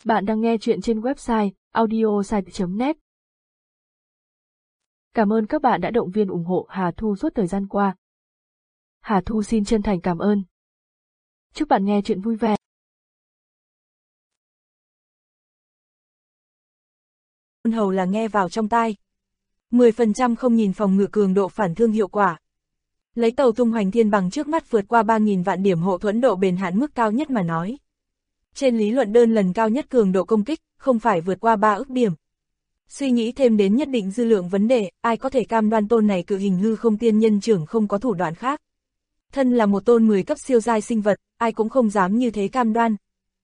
Bạn đang nghe chuyện trên website audiosite.net. Cảm ơn các bạn đã động viên ủng hộ Hà Thu suốt thời gian qua. Hà Thu xin chân thành cảm ơn. Chúc bạn nghe chuyện vui vẻ. Hầu là nghe vào trong tai. 10% không nhìn phòng ngự cường độ phản thương hiệu quả. Lấy tàu tung hoành thiên bằng trước mắt vượt qua 3.000 vạn điểm hộ thuẫn độ bền hạn mức cao nhất mà nói. Trên lý luận đơn lần cao nhất cường độ công kích, không phải vượt qua 3 ức điểm. Suy nghĩ thêm đến nhất định dư lượng vấn đề, ai có thể cam đoan tôn này cự hình hư không tiên nhân trưởng không có thủ đoạn khác. Thân là một tôn 10 cấp siêu giai sinh vật, ai cũng không dám như thế cam đoan.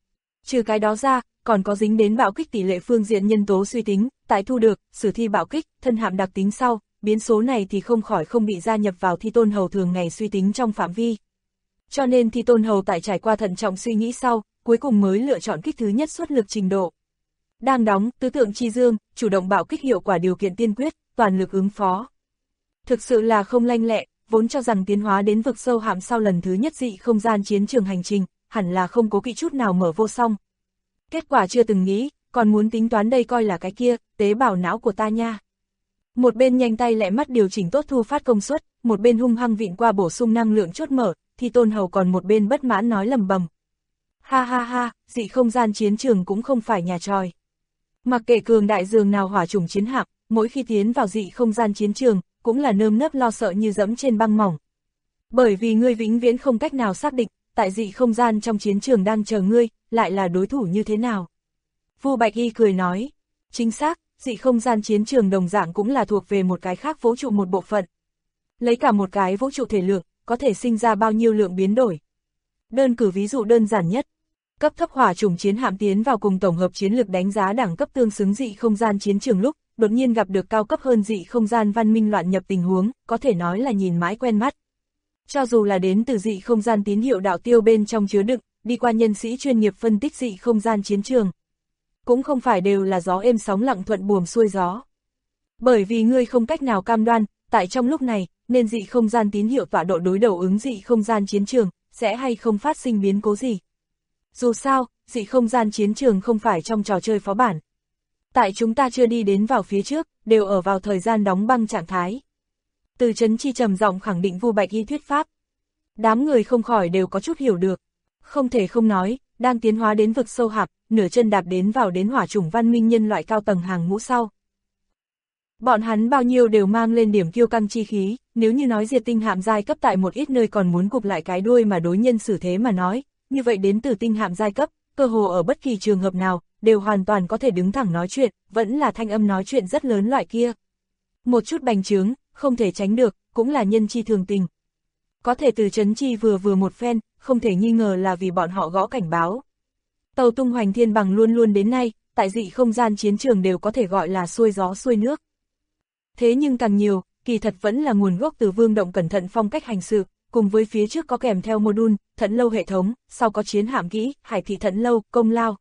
Trừ cái đó ra, còn có dính đến bạo kích tỷ lệ phương diện nhân tố suy tính, tại thu được, sử thi bạo kích, thân hạm đặc tính sau, biến số này thì không khỏi không bị gia nhập vào Thi Tôn Hầu thường ngày suy tính trong phạm vi. Cho nên Thi Tôn Hầu tại trải qua thận trọng suy nghĩ sau, cuối cùng mới lựa chọn kích thứ nhất xuất lực trình độ. Đang đóng, tứ tượng chi dương, chủ động bạo kích hiệu quả điều kiện tiên quyết, toàn lực ứng phó. Thực sự là không lanh lẹ, vốn cho rằng tiến hóa đến vực sâu hạm sau lần thứ nhất dị không gian chiến trường hành trình, hẳn là không cố kỵ chút nào mở vô song. Kết quả chưa từng nghĩ, còn muốn tính toán đây coi là cái kia, tế bào não của ta nha. Một bên nhanh tay lẹ mắt điều chỉnh tốt thu phát công suất, một bên hung hăng vịn qua bổ sung năng lượng chốt mở, Thi Tôn Hầu còn một bên bất mãn nói lầm bầm. Ha ha ha, dị không gian chiến trường cũng không phải nhà tròi. Mặc kệ cường đại dường nào hỏa chủng chiến hạm, mỗi khi tiến vào dị không gian chiến trường, cũng là nơm nớp lo sợ như dẫm trên băng mỏng. Bởi vì ngươi vĩnh viễn không cách nào xác định, tại dị không gian trong chiến trường đang chờ ngươi, lại là đối thủ như thế nào. Vu Bạch Y cười nói, chính xác, dị không gian chiến trường đồng dạng cũng là thuộc về một cái khác vũ trụ một bộ phận. Lấy cả một cái vũ trụ thể lượng, có thể sinh ra bao nhiêu lượng biến đổi. Đơn cử ví dụ đơn giản nhất. Cấp thấp hỏa chủng chiến hạm tiến vào cùng tổng hợp chiến lược đánh giá đẳng cấp tương xứng dị không gian chiến trường lúc, đột nhiên gặp được cao cấp hơn dị không gian văn minh loạn nhập tình huống, có thể nói là nhìn mãi quen mắt. Cho dù là đến từ dị không gian tín hiệu đạo tiêu bên trong chứa đựng, đi qua nhân sĩ chuyên nghiệp phân tích dị không gian chiến trường. Cũng không phải đều là gió êm sóng lặng thuận buồm xuôi gió. Bởi vì ngươi không cách nào cam đoan, tại trong lúc này, nên dị không gian tín hiệu tọa độ đối đầu ứng dị không gian chiến trường, sẽ hay không phát sinh biến cố gì. Dù sao, dị không gian chiến trường không phải trong trò chơi phó bản. Tại chúng ta chưa đi đến vào phía trước, đều ở vào thời gian đóng băng trạng thái. Từ Chấn Chi trầm giọng khẳng định Vu Bạch Y thuyết pháp. Đám người không khỏi đều có chút hiểu được. Không thể không nói, đang tiến hóa đến vực sâu hạp, nửa chân đạp đến vào đến hỏa chủng văn minh nhân loại cao tầng hàng ngũ sau. Bọn hắn bao nhiêu đều mang lên điểm kiêu căng chi khí, nếu như nói diệt tinh hạm giai cấp tại một ít nơi còn muốn cụp lại cái đuôi mà đối nhân xử thế mà nói, như vậy đến từ tinh hạm giai cấp, cơ hồ ở bất kỳ trường hợp nào, đều hoàn toàn có thể đứng thẳng nói chuyện, vẫn là thanh âm nói chuyện rất lớn loại kia. Một chút bành trướng, không thể tránh được, cũng là nhân chi thường tình. Có thể từ Chấn Chi vừa một phen, không thể nghi ngờ là vì bọn họ gõ cảnh báo. Tàu tung hoành thiên bằng luôn luôn đến nay, tại dị không gian chiến trường đều có thể gọi là xuôi gió xuôi nước. Thế nhưng càng nhiều, kỳ thật vẫn là nguồn gốc từ Vương Động cẩn thận phong cách hành sự, cùng với phía trước có kèm theo module, Thẫn Lâu hệ thống, sau có chiến hạm kỹ, Hải thị Thẫn Lâu, công lao.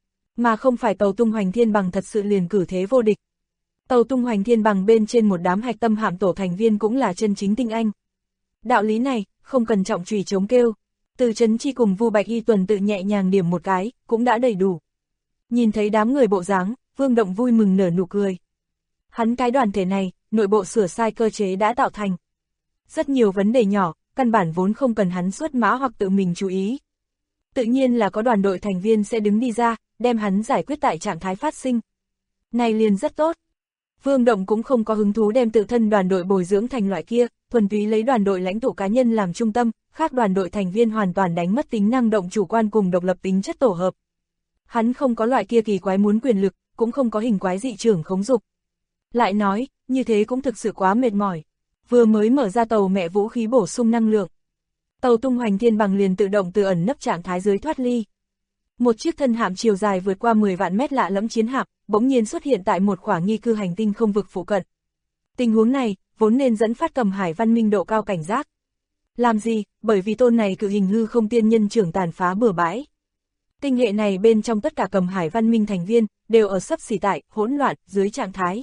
Mà không phải tàu tung hoành thiên bằng thật sự liền cử thế vô địch. Tàu tung hoành thiên bằng bên trên một đám hạch tâm hạm tổ thành viên cũng là chân chính tinh anh. Đạo lý này, không cần trọng chùy chống kêu. Từ Chấn Chi cùng Vu Bạch Y tuần tự nhẹ nhàng điểm một cái, cũng đã đầy đủ. Nhìn thấy đám người bộ dáng, Vương Động vui mừng nở nụ cười. Hắn cái đoàn thể này, nội bộ sửa sai cơ chế đã tạo thành. Rất nhiều vấn đề nhỏ, căn bản vốn không cần hắn xuất mã hoặc tự mình chú ý. Tự nhiên là có đoàn đội thành viên sẽ đứng đi ra, đem hắn giải quyết tại trạng thái phát sinh. Này liền rất tốt. Vương Động cũng không có hứng thú đem tự thân đoàn đội bồi dưỡng thành loại kia, thuần túy lấy đoàn đội lãnh tụ cá nhân làm trung tâm, khác đoàn đội thành viên hoàn toàn đánh mất tính năng động chủ quan cùng độc lập tính chất tổ hợp. Hắn không có loại kia kỳ quái muốn quyền lực, cũng không có hình quái dị trưởng khống dục. Lại nói, như thế cũng thực sự quá mệt mỏi. Vừa mới mở ra tàu mẹ vũ khí bổ sung năng lượng. Tàu tung hoành thiên bằng liền tự động từ ẩn nấp trạng thái dưới thoát ly. Một chiếc thân hạm chiều dài vượt qua 10 vạn mét lạ lẫm chiến hạm, bỗng nhiên xuất hiện tại một khoảng nghi cư hành tinh không vực phụ cận. Tình huống này, vốn nên dẫn phát cầm hải văn minh độ cao cảnh giác. Làm gì, bởi vì tôn này cự hình hư không tiên nhân trưởng tàn phá bừa bãi. Tinh hệ này bên trong tất cả cầm hải văn minh thành viên, đều ở xấp xỉ tại, hỗn loạn, dưới trạng thái.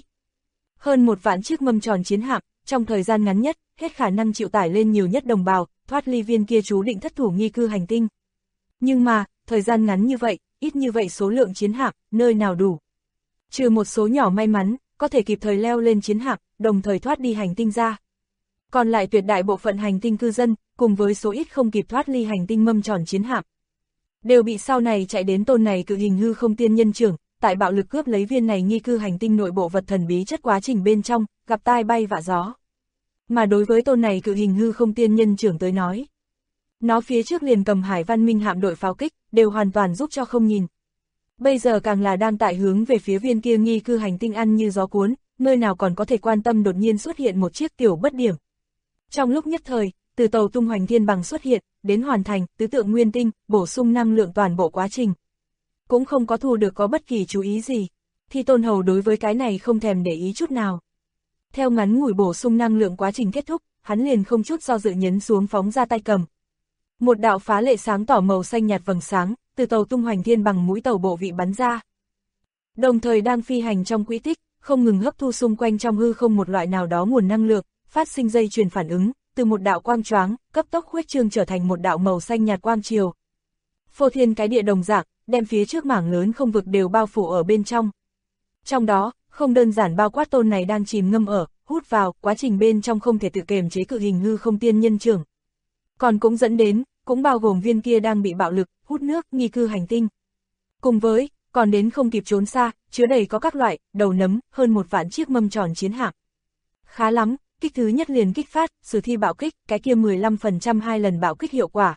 Hơn 1 vạn chiếc mâm tròn chiến hạm, trong thời gian ngắn nhất, hết khả năng chịu tải lên nhiều nhất đồng bào, thoát ly viên kia chú định thất thủ nghi cư hành tinh. Nhưng mà, thời gian ngắn như vậy, ít như vậy số lượng chiến hạm, nơi nào đủ. Trừ một số nhỏ may mắn, có thể kịp thời leo lên chiến hạm, đồng thời thoát đi hành tinh ra. Còn lại tuyệt đại bộ phận hành tinh cư dân, cùng với số ít không kịp thoát ly hành tinh mâm tròn chiến hạm, đều bị sau này chạy đến tôn này cự hình hư không tiên nhân trưởng, tại bạo lực cướp lấy viên này nghi cư hành tinh nội bộ vật thần bí chất quá trình bên trong, gặp tai bay vạ gió. Mà đối với tôn này cự hình hư không tiên nhân trưởng tới nói, nó phía trước liền cầm Hải Văn Minh hạm đội pháo kích, đều hoàn toàn giúp cho không nhìn. Bây giờ càng là đang tại hướng về phía viên kia nghi cư hành tinh ăn như gió cuốn, nơi nào còn có thể quan tâm đột nhiên xuất hiện một chiếc tiểu bất điểm. Trong lúc nhất thời, từ tàu tung hoành thiên bằng xuất hiện, đến hoàn thành, tứ tượng nguyên tinh, bổ sung năng lượng toàn bộ quá trình. Cũng không có thu được có bất kỳ chú ý gì. Thi Tôn Hầu đối với cái này không thèm để ý chút nào. Theo ngắn ngủi bổ sung năng lượng quá trình kết thúc, hắn liền không chút do dự nhấn xuống phóng ra tay cầm. Một đạo phá lệ sáng tỏ màu xanh nhạt vầng sáng, từ tàu tung hoành thiên bằng mũi tàu bộ vị bắn ra. Đồng thời đang phi hành trong quỹ tích, không ngừng hấp thu xung quanh trong hư không một loại nào đó nguồn năng lượng, phát sinh dây chuyền phản ứng, từ một đạo quang choáng, cấp tốc khuếch trương trở thành một đạo màu xanh nhạt quang chiều. Phô thiên cái địa đồng dạng, đem phía trước mảng lớn không vực đều bao phủ ở bên trong. Trong đó, không đơn giản bao quát tôn này đang chìm ngâm ở, hút vào, quá trình bên trong không thể tự kiềm chế cự hình hư không tiên nhân trưởng. Còn cũng dẫn đến, cũng bao gồm viên kia đang bị bạo lực, hút nước, nghi cư hành tinh. Cùng với, còn đến không kịp trốn xa, chứa đầy có các loại, đầu nấm, hơn 1 vạn chiếc mâm tròn chiến hạm. Khá lắm, kích thứ nhất liền kích phát, sử thi bạo kích, cái kia 15% 2 lần bạo kích hiệu quả.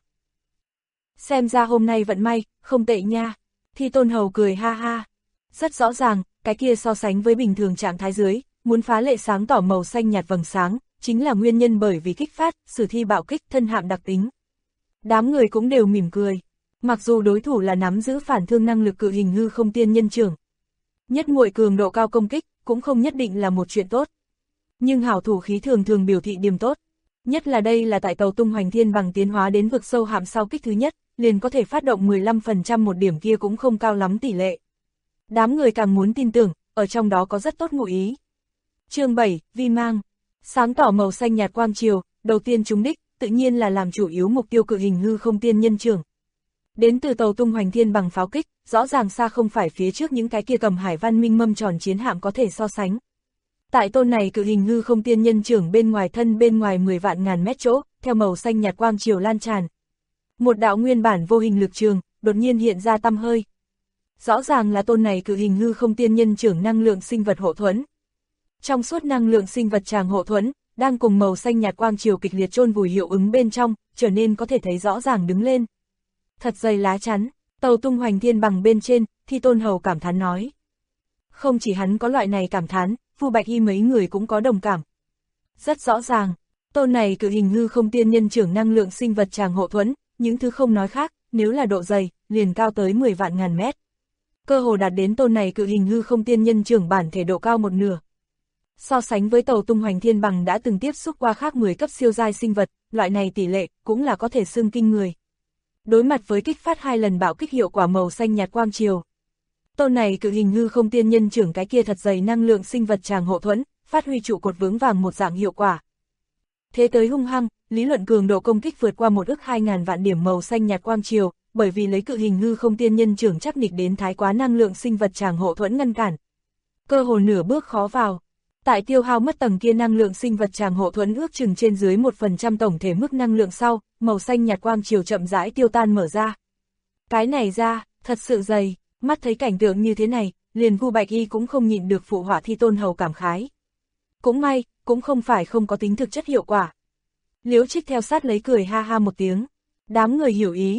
Xem ra hôm nay vận may, không tệ nha. Thi Tôn Hầu cười ha ha. Rất rõ ràng, cái kia so sánh với bình thường trạng thái dưới, muốn phá lệ sáng tỏ màu xanh nhạt vầng sáng, chính là nguyên nhân bởi vì kích phát, sử thi bạo kích thân hạm đặc tính. Đám người cũng đều mỉm cười. Mặc dù đối thủ là nắm giữ phản thương năng lực cự hình hư không tiên nhân trưởng, nhất muội cường độ cao công kích, cũng không nhất định là một chuyện tốt. Nhưng hảo thủ khí thường thường biểu thị điểm tốt. Nhất là đây là tại tàu tung hoành thiên bằng tiến hóa đến vực sâu hạm sau kích thứ nhất, liền có thể phát động 15% một điểm kia cũng không cao lắm tỷ lệ. Đám người càng muốn tin tưởng, ở trong đó có rất tốt ngụ ý. Chương 7, Vi Mang. Sáng tỏ màu xanh nhạt quang chiều, đầu tiên trúng đích, tự nhiên là làm chủ yếu mục tiêu cự hình hư không tiên nhân trưởng. Đến từ tàu tung hoành thiên bằng pháo kích, rõ ràng xa không phải phía trước những cái kia cầm Hải Văn Minh mâm tròn chiến hạm có thể so sánh. Tại tôn này cự hình hư không tiên nhân trưởng bên ngoài thân bên ngoài 10 vạn ngàn mét chỗ, theo màu xanh nhạt quang chiều lan tràn. Một đạo nguyên bản vô hình lực trường, đột nhiên hiện ra tăm hơi. Rõ ràng là tôn này cự hình hư không tiên nhân trưởng năng lượng sinh vật hộ thuẫn. Trong suốt năng lượng sinh vật tràng hộ thuẫn, đang cùng màu xanh nhạt quang chiều kịch liệt chôn vùi hiệu ứng bên trong, trở nên có thể thấy rõ ràng đứng lên. Thật dày lá chắn, tàu tung hoành thiên bằng bên trên, Thi Tôn Hầu cảm thán nói. Không chỉ hắn có loại này cảm thán, Vu Bạch Y mấy người cũng có đồng cảm. Rất rõ ràng, tôn này cự hình hư không tiên nhân trưởng năng lượng sinh vật tràng hộ thuẫn, những thứ không nói khác, nếu là độ dày, liền cao tới 10 vạn ngàn mét. Cơ hồ đạt đến tôn này cự hình hư không tiên nhân trưởng bản thể độ cao 1/2. So sánh với tàu tung hoành thiên bằng đã từng tiếp xúc qua khác 10 cấp siêu giai sinh vật, loại này tỷ lệ cũng là có thể xưng kinh người. Đối mặt với kích phát 2 lần bạo kích hiệu quả màu xanh nhạt quang chiều, tôn này cự hình hư không tiên nhân trưởng cái kia thật dày năng lượng sinh vật tràng hộ thuẫn, phát huy trụ cột vững vàng một dạng hiệu quả. Thế tới hung hăng, lý luận cường độ công kích vượt qua 1.200.000 vạn điểm màu xanh nhạt quang chiều, bởi vì lấy cự hình hư không tiên nhân trưởng chắc nịch đến thái quá năng lượng sinh vật tràng hộ thuẫn ngăn cản. Cơ hồ nửa bước khó vào. Tại tiêu hao mất tầng kia năng lượng sinh vật tràng hộ thuẫn ước chừng trên dưới 1% tổng thể mức năng lượng sau, màu xanh nhạt quang chiều chậm rãi tiêu tan mở ra. Cái này ra, thật sự dày, mắt thấy cảnh tượng như thế này, liền Vu Bạch Y cũng không nhịn được phụ họa Thi Tôn Hầu cảm khái. Cũng may, cũng không phải không có tính thực chất hiệu quả. Liễu Trích theo sát lấy cười ha ha một tiếng, đám người hiểu ý.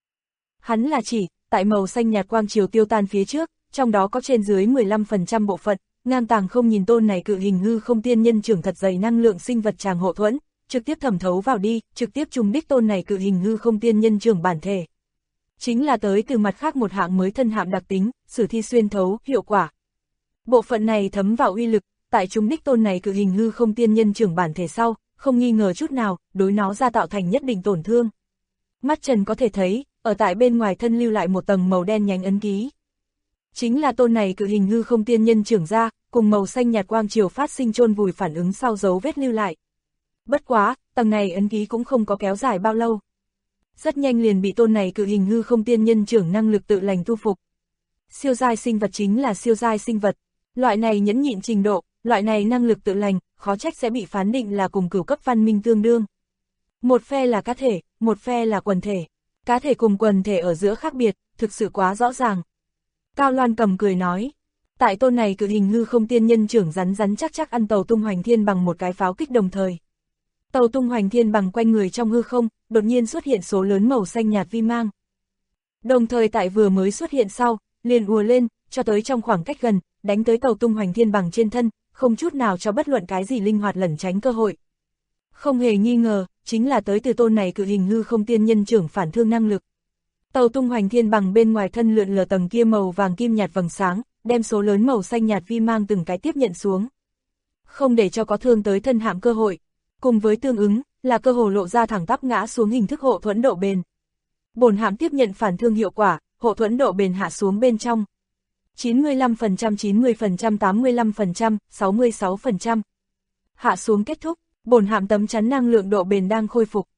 Hắn là chỉ, tại màu xanh nhạt quang chiều tiêu tan phía trước, trong đó có trên dưới 15% bộ phận, ngang tàng không nhìn tôn này cự hình hư không tiên nhân trưởng thật dày năng lượng sinh vật tràng hộ thuẫn, trực tiếp thẩm thấu vào đi, trực tiếp trùng đích tôn này cự hình hư không tiên nhân trưởng bản thể. Chính là tới từ mặt khác một hạng mới thân hạm đặc tính, sử thi xuyên thấu, hiệu quả. Bộ phận này thấm vào uy lực, tại trùng đích tôn này cự hình hư không tiên nhân trưởng bản thể sau, không nghi ngờ chút nào, đối nó ra tạo thành nhất định tổn thương. Mắt trần có thể thấy, ở tại bên ngoài thân lưu lại một tầng màu đen nhánh ấn ký. Chính là tôn này cự hình hư không tiên nhân trưởng ra, cùng màu xanh nhạt quang chiều phát sinh chôn vùi phản ứng sau dấu vết lưu lại. Bất quá, tầng này ấn ký cũng không có kéo dài bao lâu. rất nhanh liền bị tôn này cự hình hư không tiên nhân trưởng năng lực tự lành thu phục. Siêu giai sinh vật chính là siêu giai sinh vật, loại này nhẫn nhịn trình độ, loại này năng lực tự lành, khó trách sẽ bị phán định là cùng cửu cấp văn minh tương đương. Một phe là cá thể, một phe là quần thể. Cá thể cùng quần thể ở giữa khác biệt, thực sự quá rõ ràng. Cao Loan Cầm cười nói, tại tôn này cự hình hư không tiên nhân trưởng rắn rắn chắc chắc ăn tàu tung hoành thiên bằng một cái pháo kích đồng thời. Tàu tung hoành thiên bằng quanh người trong hư không, đột nhiên xuất hiện số lớn màu xanh nhạt vi mang. Đồng thời tại vừa mới xuất hiện sau, liền ùa lên, cho tới trong khoảng cách gần, đánh tới tàu tung hoành thiên bằng trên thân, không chút nào cho bất luận cái gì linh hoạt lẩn tránh cơ hội. Không hề nghi ngờ, chính là tới từ tôn này cự hình hư không tiên nhân trưởng phản thương năng lực. Tàu tung hoành thiên bằng bên ngoài thân lượn lờ tầng kia màu vàng kim nhạt vầng sáng, đem số lớn màu xanh nhạt vi mang từng cái tiếp nhận xuống. Không để cho có thương tới thân hạm cơ hội. Cùng với tương ứng, là cơ hồ lộ ra thẳng tắp ngã xuống hình thức hộ thuẫn độ bền. Bổn hạm tiếp nhận phản thương hiệu quả, hộ thuẫn độ bền hạ xuống bên trong. 95%, 90%, 85%, 66%. Hạ xuống kết thúc, bổn hạm tấm chắn năng lượng độ bền đang khôi phục.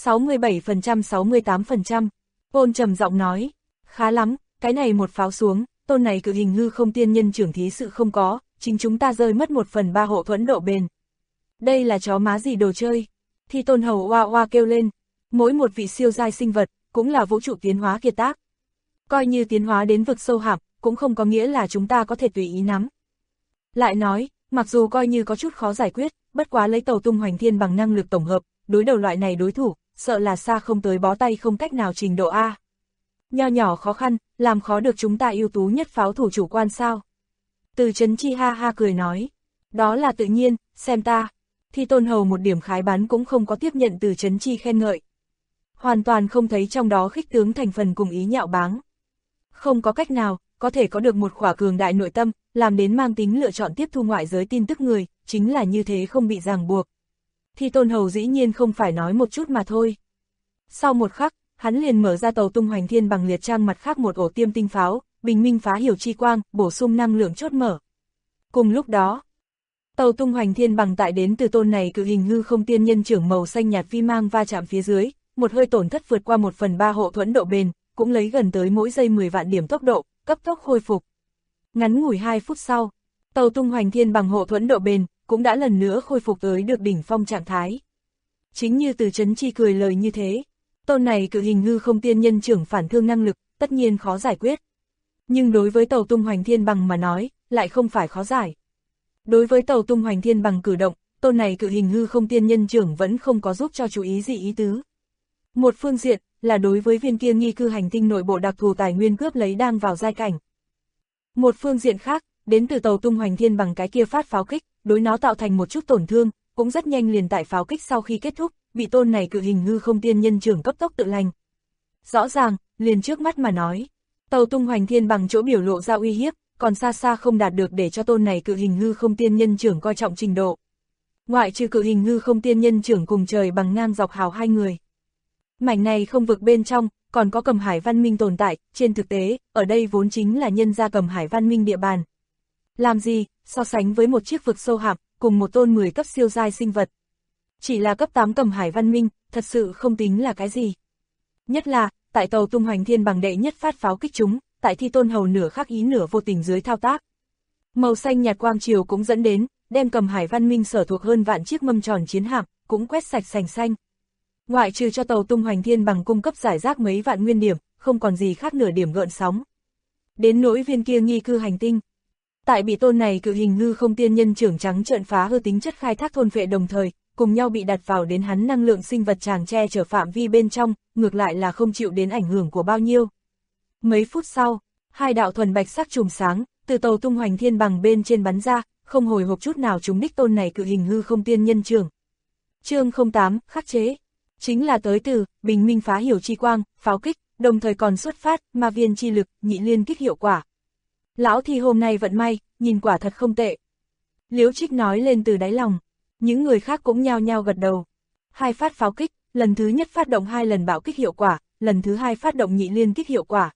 67%, 68%. Ôn trầm giọng nói, khá lắm, cái này một pháo xuống, tôn này cự hình hư không tiên nhân trưởng thí sự không có, chính chúng ta rơi mất 1/3 hộ thuẫn độ bền. Đây là chó má gì đồ chơi? Thi Tôn Hầu oa oa kêu lên, mỗi một vị siêu giai sinh vật, cũng là vũ trụ tiến hóa kiệt tác. Coi như tiến hóa đến vực sâu hạm, cũng không có nghĩa là chúng ta có thể tùy ý nắm. Lại nói, mặc dù coi như có chút khó giải quyết, bất quá lấy tàu tung hoành thiên bằng năng lực tổng hợp, đối đầu loại này đối thủ, sợ là xa không tới bó tay không cách nào trình độ A. Nho nhỏ khó khăn, làm khó được chúng ta ưu tú nhất pháo thủ chủ quan sao? Từ Chấn Chi ha ha cười nói, đó là tự nhiên, xem ta. Thi Tôn Hầu một điểm khái bán cũng không có tiếp nhận Từ Chấn Chi khen ngợi. Hoàn toàn không thấy trong đó khích tướng thành phần cùng ý nhạo báng. Không có cách nào, có thể có được một khỏa cường đại nội tâm, làm đến mang tính lựa chọn tiếp thu ngoại giới tin tức người, chính là như thế không bị ràng buộc. Thi Tôn Hầu dĩ nhiên không phải nói một chút mà thôi. Sau một khắc, hắn liền mở ra tàu tung hoành thiên bằng liệt trang mặt khác một ổ tiêm tinh pháo, bình minh phá hiểu chi quang, bổ sung năng lượng chốt mở. Cùng lúc đó, tàu tung hoành thiên bằng tại đến từ tôn này cự hình hư không tiên nhân trưởng màu xanh nhạt vi mang va chạm phía dưới, một hơi tổn thất vượt qua 1/3 hộ thuẫn độ bền, cũng lấy gần tới mỗi giây 10 vạn điểm tốc độ, cấp tốc khôi phục. Ngắn ngủi 2 phút sau, tàu tung hoành thiên bằng hộ thuẫn độ bền, cũng đã lần nữa khôi phục tới được đỉnh phong trạng thái. Chính như Từ Chấn Chi cười lời như thế, tôn này cự hình hư không tiên nhân trưởng phản thương năng lực, tất nhiên khó giải quyết. Nhưng đối với tàu tung hoành thiên bằng mà nói, lại không phải khó giải. Đối với tàu tung hoành thiên bằng cử động, tôn này cự hình hư không tiên nhân trưởng vẫn không có giúp cho chú ý gì ý tứ. Một phương diện, là đối với viên kia nghi cư hành tinh nội bộ đặc thù tài nguyên cướp lấy đang vào giai cảnh. Một phương diện khác, đến từ tàu tung hoành thiên bằng cái kia phát pháo kích, đối nó tạo thành một chút tổn thương, cũng rất nhanh liền tại pháo kích sau khi kết thúc, bị tôn này cự hình hư không tiên nhân trưởng cấp tốc tự lành. Rõ ràng, liền trước mắt mà nói, tàu tung hoành thiên bằng chỗ biểu lộ ra uy hiếp, còn xa xa không đạt được để cho tôn này cự hình hư không tiên nhân trưởng coi trọng trình độ. Ngoại trừ cự hình hư không tiên nhân trưởng cùng trời bằng ngang dọc hào hai người. Mảnh này không vực bên trong, còn có Cầm Hải văn minh tồn tại, trên thực tế, ở đây vốn chính là nhân gia Cầm Hải văn minh địa bàn. Làm gì, so sánh với một chiếc vực sâu hạp, cùng một tôn 10 cấp siêu giai sinh vật. Chỉ là cấp 8 Cầm Hải văn minh, thật sự không tính là cái gì. Nhất là, tại tàu tung hoành thiên bằng đệ nhất phát pháo kích chúng, tại Thi Tôn Hầu nửa khắc ý nửa vô tình dưới thao tác. Màu xanh nhạt quang chiều cũng dẫn đến, đem Cầm Hải văn minh sở thuộc hơn vạn chiếc mâm tròn chiến hạm, cũng quét sạch sành xanh. Ngoại trừ cho tàu tung hoành thiên bằng cung cấp giải rác mấy vạn nguyên điểm, không còn gì khác nửa điểm gợn sóng. Đến nỗi viên kia nghi cư hành tinh. Tại bị tôn này cự hình hư không tiên nhân trưởng trắng trợn phá hư tính chất khai thác thôn phệ đồng thời, cùng nhau bị đặt vào đến hắn năng lượng sinh vật tràng che chở phạm vi bên trong, ngược lại là không chịu đến ảnh hưởng của bao nhiêu. Mấy phút sau, hai đạo thuần bạch sắc chùm sáng, từ tàu tung hoành thiên bằng bên trên bắn ra, không hồi hộp chút nào trúng đích tôn này cự hình hư không tiên nhân trưởng. Chương 08, khắc chế. Chính là tới từ, bình minh phá hiểu chi quang, pháo kích, đồng thời còn xuất phát, ma viên chi lực, nhị liên kích hiệu quả. Lão Thi hôm nay vận may, nhìn quả thật không tệ. Liễu Trích nói lên từ đáy lòng, những người khác cũng nhao nhao gật đầu. Hai phát pháo kích, lần thứ nhất phát động 2 lần bạo kích hiệu quả, lần thứ hai phát động nhị liên kích hiệu quả.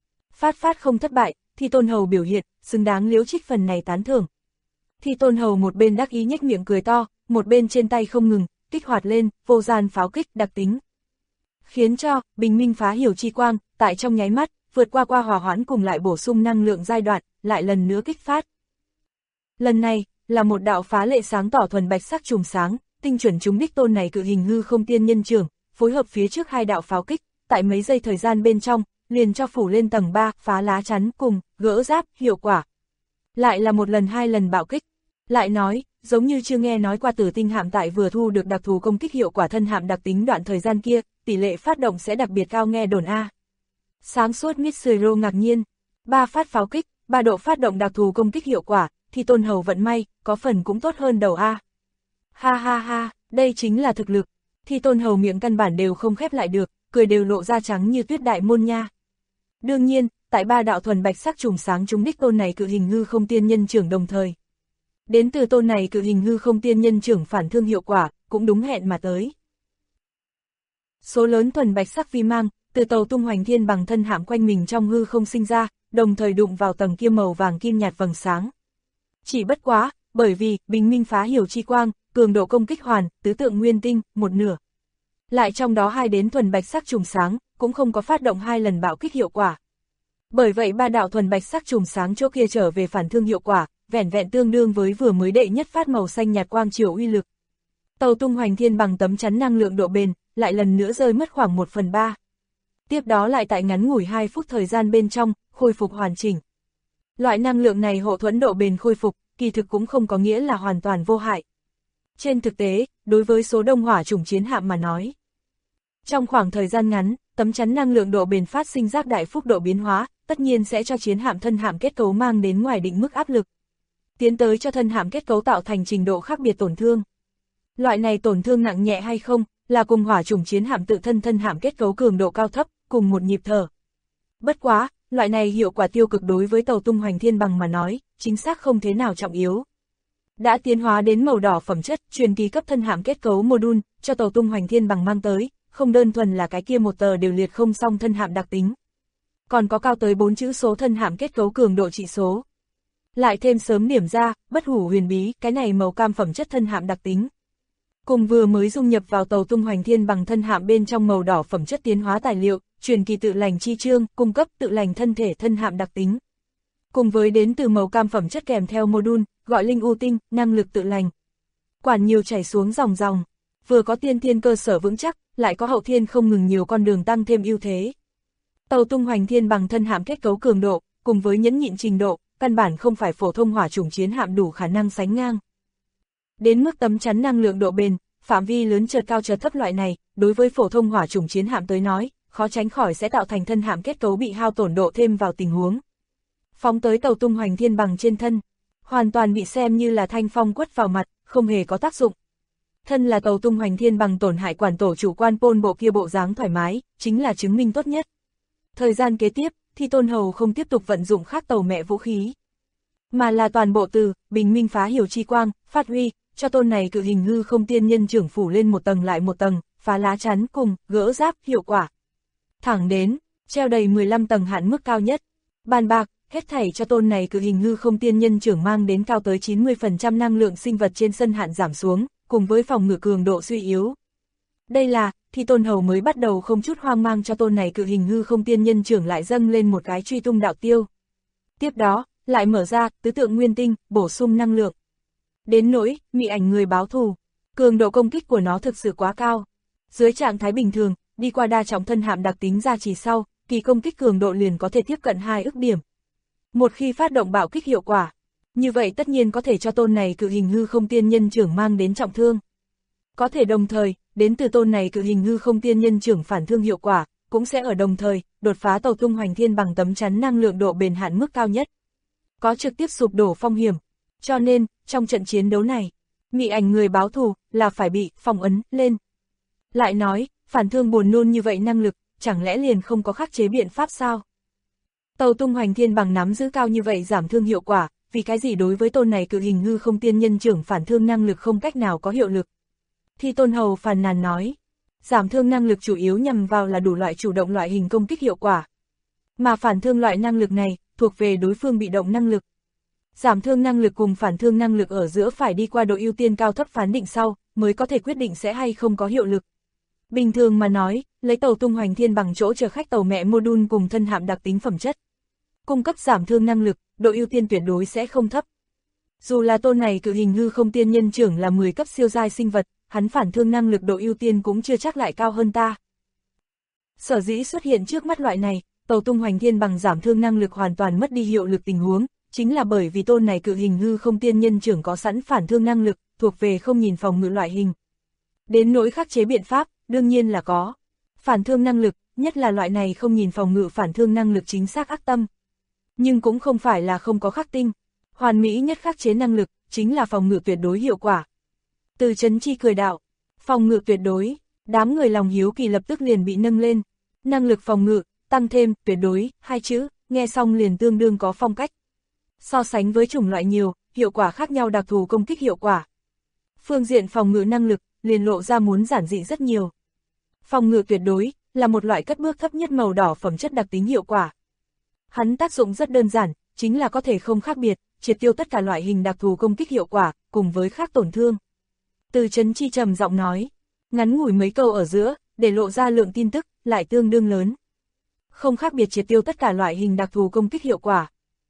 Phát không thất bại, Thi Tôn Hầu biểu hiện, xứng đáng Liễu Trích phần này tán thưởng. Thi Tôn Hầu một bên đắc ý nhếch miệng cười to, một bên trên tay không ngừng, kích hoạt lên, vô gian pháo kích đặc tính. khiến cho bình minh phá hiểu chi quang, tại trong nháy mắt, vượt qua hòa hoãn cùng lại bổ sung năng lượng giai đoạn, lại lần nữa kích phát. Lần này, là một đạo phá lệ sáng tỏ thuần bạch sắc chùm sáng, tinh chuẩn trúng đích tôn này cự hình hư không tiên nhân trưởng, phối hợp phía trước hai đạo pháo kích, tại mấy giây thời gian bên trong, liền cho phủ lên tầng 3, phá lá chắn cùng, gỡ giáp, hiệu quả. Lại là một lần hai lần bạo kích. Lại nói, giống như chưa nghe nói qua Tử Tinh hạm tại vừa thu được đặc thù công kích hiệu quả thân hạm đặc tính đoạn thời gian kia, tỷ lệ phát động sẽ đặc biệt cao nghe đồn A. Sáng suốt Mitsuro ngạc nhiên, 3 phát pháo kích, 3 độ phát động đặc thù công kích hiệu quả, thì Tôn Hầu vận may, có phần cũng tốt hơn đầu A. Ha ha ha, đây chính là thực lực, thì Tôn Hầu miệng căn bản đều không khép lại được, cười đều lộ ra trắng như tuyết đại môn nha. Đương nhiên, tại 3 đạo thuần bạch sắc trùng sáng trúng đích tôn này cự hình hư không tiên nhân trưởng đồng thời. Đến từ tôn này cự hình hư không tiên nhân trưởng phản thương hiệu quả, cũng đúng hẹn mà tới. Số lớn thuần bạch sắc vi mang, từ tàu tung hoành thiên bằng thân hạm quanh mình trong hư không sinh ra, đồng thời đụng vào tầng kia màu vàng kim nhạt vầng sáng. Chỉ bất quá, bởi vì, bình minh phá hiểu chi quang, cường độ công kích hoàn, tứ tượng nguyên tinh, một nửa. Lại trong đó 2 đến thuần bạch sắc trùng sáng, cũng không có phát động 2 lần bạo kích hiệu quả. Bởi vậy 3 đạo thuần bạch sắc trùng sáng chỗ kia trở về phản thương hiệu quả, vẻn vẹn tương đương với vừa mới đệ nhất phát màu xanh nhạt quang chiều uy lực. Tàu tung hoành thiên bằng tấm chắn năng lượng độ bền, lại lần nữa rơi mất khoảng 1/3. Tiếp đó lại tại ngắn ngủi 2 phút thời gian bên trong, khôi phục hoàn chỉnh. Loại năng lượng này hộ thuẫn độ bền khôi phục, kỳ thực cũng không có nghĩa là hoàn toàn vô hại. Trên thực tế, đối với số đông hỏa chủng chiến hạm mà nói, trong khoảng thời gian ngắn, tấm chắn năng lượng độ bền phát sinh giác đại phúc độ biến hóa, tất nhiên sẽ cho chiến hạm thân hạm kết cấu mang đến ngoài định mức áp lực. Tiến tới cho thân hạm kết cấu tạo thành trình độ khác biệt tổn thương. Loại này tổn thương nặng nhẹ hay không, là cùng hỏa chủng chiến hạm tự thân hạm kết cấu cường độ cao thấp, cùng một nhịp thở. Bất quá, loại này hiệu quả tiêu cực đối với tàu tung hoành thiên bằng mà nói, chính xác không thế nào trọng yếu. Đã tiến hóa đến màu đỏ phẩm chất, truyền kỳ cấp thân hạm kết cấu module, cho tàu tung hoành thiên bằng mang tới, không đơn thuần là cái kia một tờ đều liệt không xong thân hạm đặc tính. Còn có cao tới 4 chữ số thân hạm kết cấu cường độ trị số. Lại thêm sớm điểm ra, bất hủ huyền bí, cái này màu cam phẩm chất thân hạm đặc tính. Cùng vừa mới dung nhập vào tàu tung hoành thiên bằng thân hạm bên trong màu đỏ phẩm chất tiến hóa tài liệu, truyền kỳ tự lành chi chương, cung cấp tự lành thân thể thân hạm đặc tính. Cùng với đến từ màu cam phẩm chất kèm theo module, gọi linh u tinh, năng lực tự lành. Quản nhiều chảy xuống dòng dòng, vừa có tiên thiên cơ sở vững chắc, lại có hậu thiên không ngừng nhiều con đường tăng thêm ưu thế. Tàu tung hoành thiên bằng thân hạm kết cấu cường độ, cùng với nhẫn nhịn trình độ, căn bản không phải phổ thông hỏa chủng chiến hạm đủ khả năng sánh ngang. Đến mức tấm chắn năng lượng độ bền, phạm vi lớn chợt cao chợt thấp loại này, đối với phổ thông hỏa chủng chiến hạm tới nói, khó tránh khỏi sẽ tạo thành thân hạm kết cấu bị hao tổn độ thêm vào tình huống. Phóng tới tàu tung hoành thiên bằng trên thân, hoàn toàn bị xem như là thanh phong quất vào mặt, không hề có tác dụng. Thân là tàu tung hoành thiên bằng tổn hại quản tổ chủ quan Pôn bộ kia bộ dáng thoải mái, chính là chứng minh tốt nhất. Thời gian kế tiếp, thì Tôn Hầu không tiếp tục vận dụng khác tàu mẹ vũ khí, mà là toàn bộ từ bình minh phá hiểu chi quang, phát huy, cho tôn này cự hình hư không tiên nhân trưởng phủ lên một tầng lại một tầng, phá lá chắn cùng, gỡ giáp, hiệu quả. Thẳng đến, treo đầy 15 tầng hạn mức cao nhất. Bàn bạc, hết thảy cho tôn này cự hình hư không tiên nhân trưởng mang đến cao tới 90% năng lượng sinh vật trên sân hạn giảm xuống, cùng với phòng ngự cường độ suy yếu. Đây là, thì Tôn Hầu mới bắt đầu không chút hoang mang cho tôn này cự hình hư không tiên nhân trưởng lại dâng lên một cái truy tung đạo tiêu. Tiếp đó, lại mở ra, tứ tượng nguyên tinh, bổ sung năng lượng. Đến nỗi, mị ảnh người báo thù, cường độ công kích của nó thực sự quá cao. Dưới trạng thái bình thường, đi qua đa trọng thân hạm đặc tính ra chỉ sau, kỳ công kích cường độ liền có thể tiếp cận 2 ức điểm. Một khi phát động bạo kích hiệu quả, như vậy tất nhiên có thể cho tôn này cự hình hư không tiên nhân trưởng mang đến trọng thương. Có thể đồng thời, đến từ tôn này cự hình hư không tiên nhân trưởng phản thương hiệu quả, cũng sẽ ở đồng thời, đột phá tàu tung hoành thiên bằng tấm chắn năng lượng độ bền hạn mức cao nhất. Có trực tiếp sụp đổ phong hiểm. Cho nên, trong trận chiến đấu này, mị ảnh người báo thù là phải bị phong ấn lên. Lại nói, phản thương buồn nôn như vậy năng lực, chẳng lẽ liền không có khắc chế biện pháp sao? Tàu tung hoành thiên bằng nắm giữ cao như vậy giảm thương hiệu quả, vì cái gì đối với tôn này cự hình hư không tiên nhân trưởng phản thương năng lực không cách nào có hiệu lực? Thì Tôn Hầu phàn nàn nói, giảm thương năng lực chủ yếu nhằm vào là đủ loại chủ động loại hình công kích hiệu quả. Mà phản thương loại năng lực này, thuộc về đối phương bị động năng lực. Giảm thương năng lực cùng phản thương năng lực ở giữa phải đi qua độ ưu tiên cao thấp phán định sau, mới có thể quyết định sẽ hay không có hiệu lực. Bình thường mà nói, lấy tàu tung hoành thiên bằng chỗ chở khách tàu mẹ module cùng thân hạm đặc tính phẩm chất. Cung cấp giảm thương năng lực, độ ưu tiên tuyệt đối sẽ không thấp. Dù là tôn này cự hình hư không tiên nhân trưởng là 10 cấp siêu giai sinh vật, hắn phản thương năng lực độ ưu tiên cũng chưa chắc lại cao hơn ta. Sở dĩ xuất hiện trước mắt loại này, tàu tung hoành thiên bằng giảm thương năng lực hoàn toàn mất đi hiệu lực tình huống, chính là bởi vì tôn này cự hình hư không tiên nhân trưởng có sẵn phản thương năng lực, thuộc về không nhìn phòng ngự loại hình. Đến nỗi khắc chế biện pháp, đương nhiên là có. Phản thương năng lực, nhất là loại này không nhìn phòng ngự phản thương năng lực chính xác ác tâm. Nhưng cũng không phải là không có khắc tinh. Hoàn mỹ nhất khắc chế năng lực, chính là phòng ngự tuyệt đối hiệu quả. Từ Chấn Chi cười đạo, phòng ngự tuyệt đối, đám người lòng hiếu kỳ lập tức liền bị nâng lên. Năng lực phòng ngự, tăng thêm, tuyệt đối, hai chữ, nghe xong liền tương đương có phong cách. So sánh với chủng loại nhiều, hiệu quả khác nhau đặc thù công kích hiệu quả. Phương diện phòng ngự năng lực, liền lộ ra muốn giản dị rất nhiều. Phòng ngự tuyệt đối, là một loại cất bước thấp nhất màu đỏ phẩm chất đặc tính hiệu quả. Hắn tác dụng rất đơn giản, chính là có thể không khác biệt, triệt tiêu tất cả loại hình đặc thù công kích hiệu quả, cùng với khác tổn thương. Từ Chấn Chi trầm giọng nói, ngắn ngủi mấy câu ở giữa, để lộ ra lượng tin tức, lại tương đương lớn. Không khác biệt triệt tiêu tất cả loại hình đặc thù công kích hiệu quả.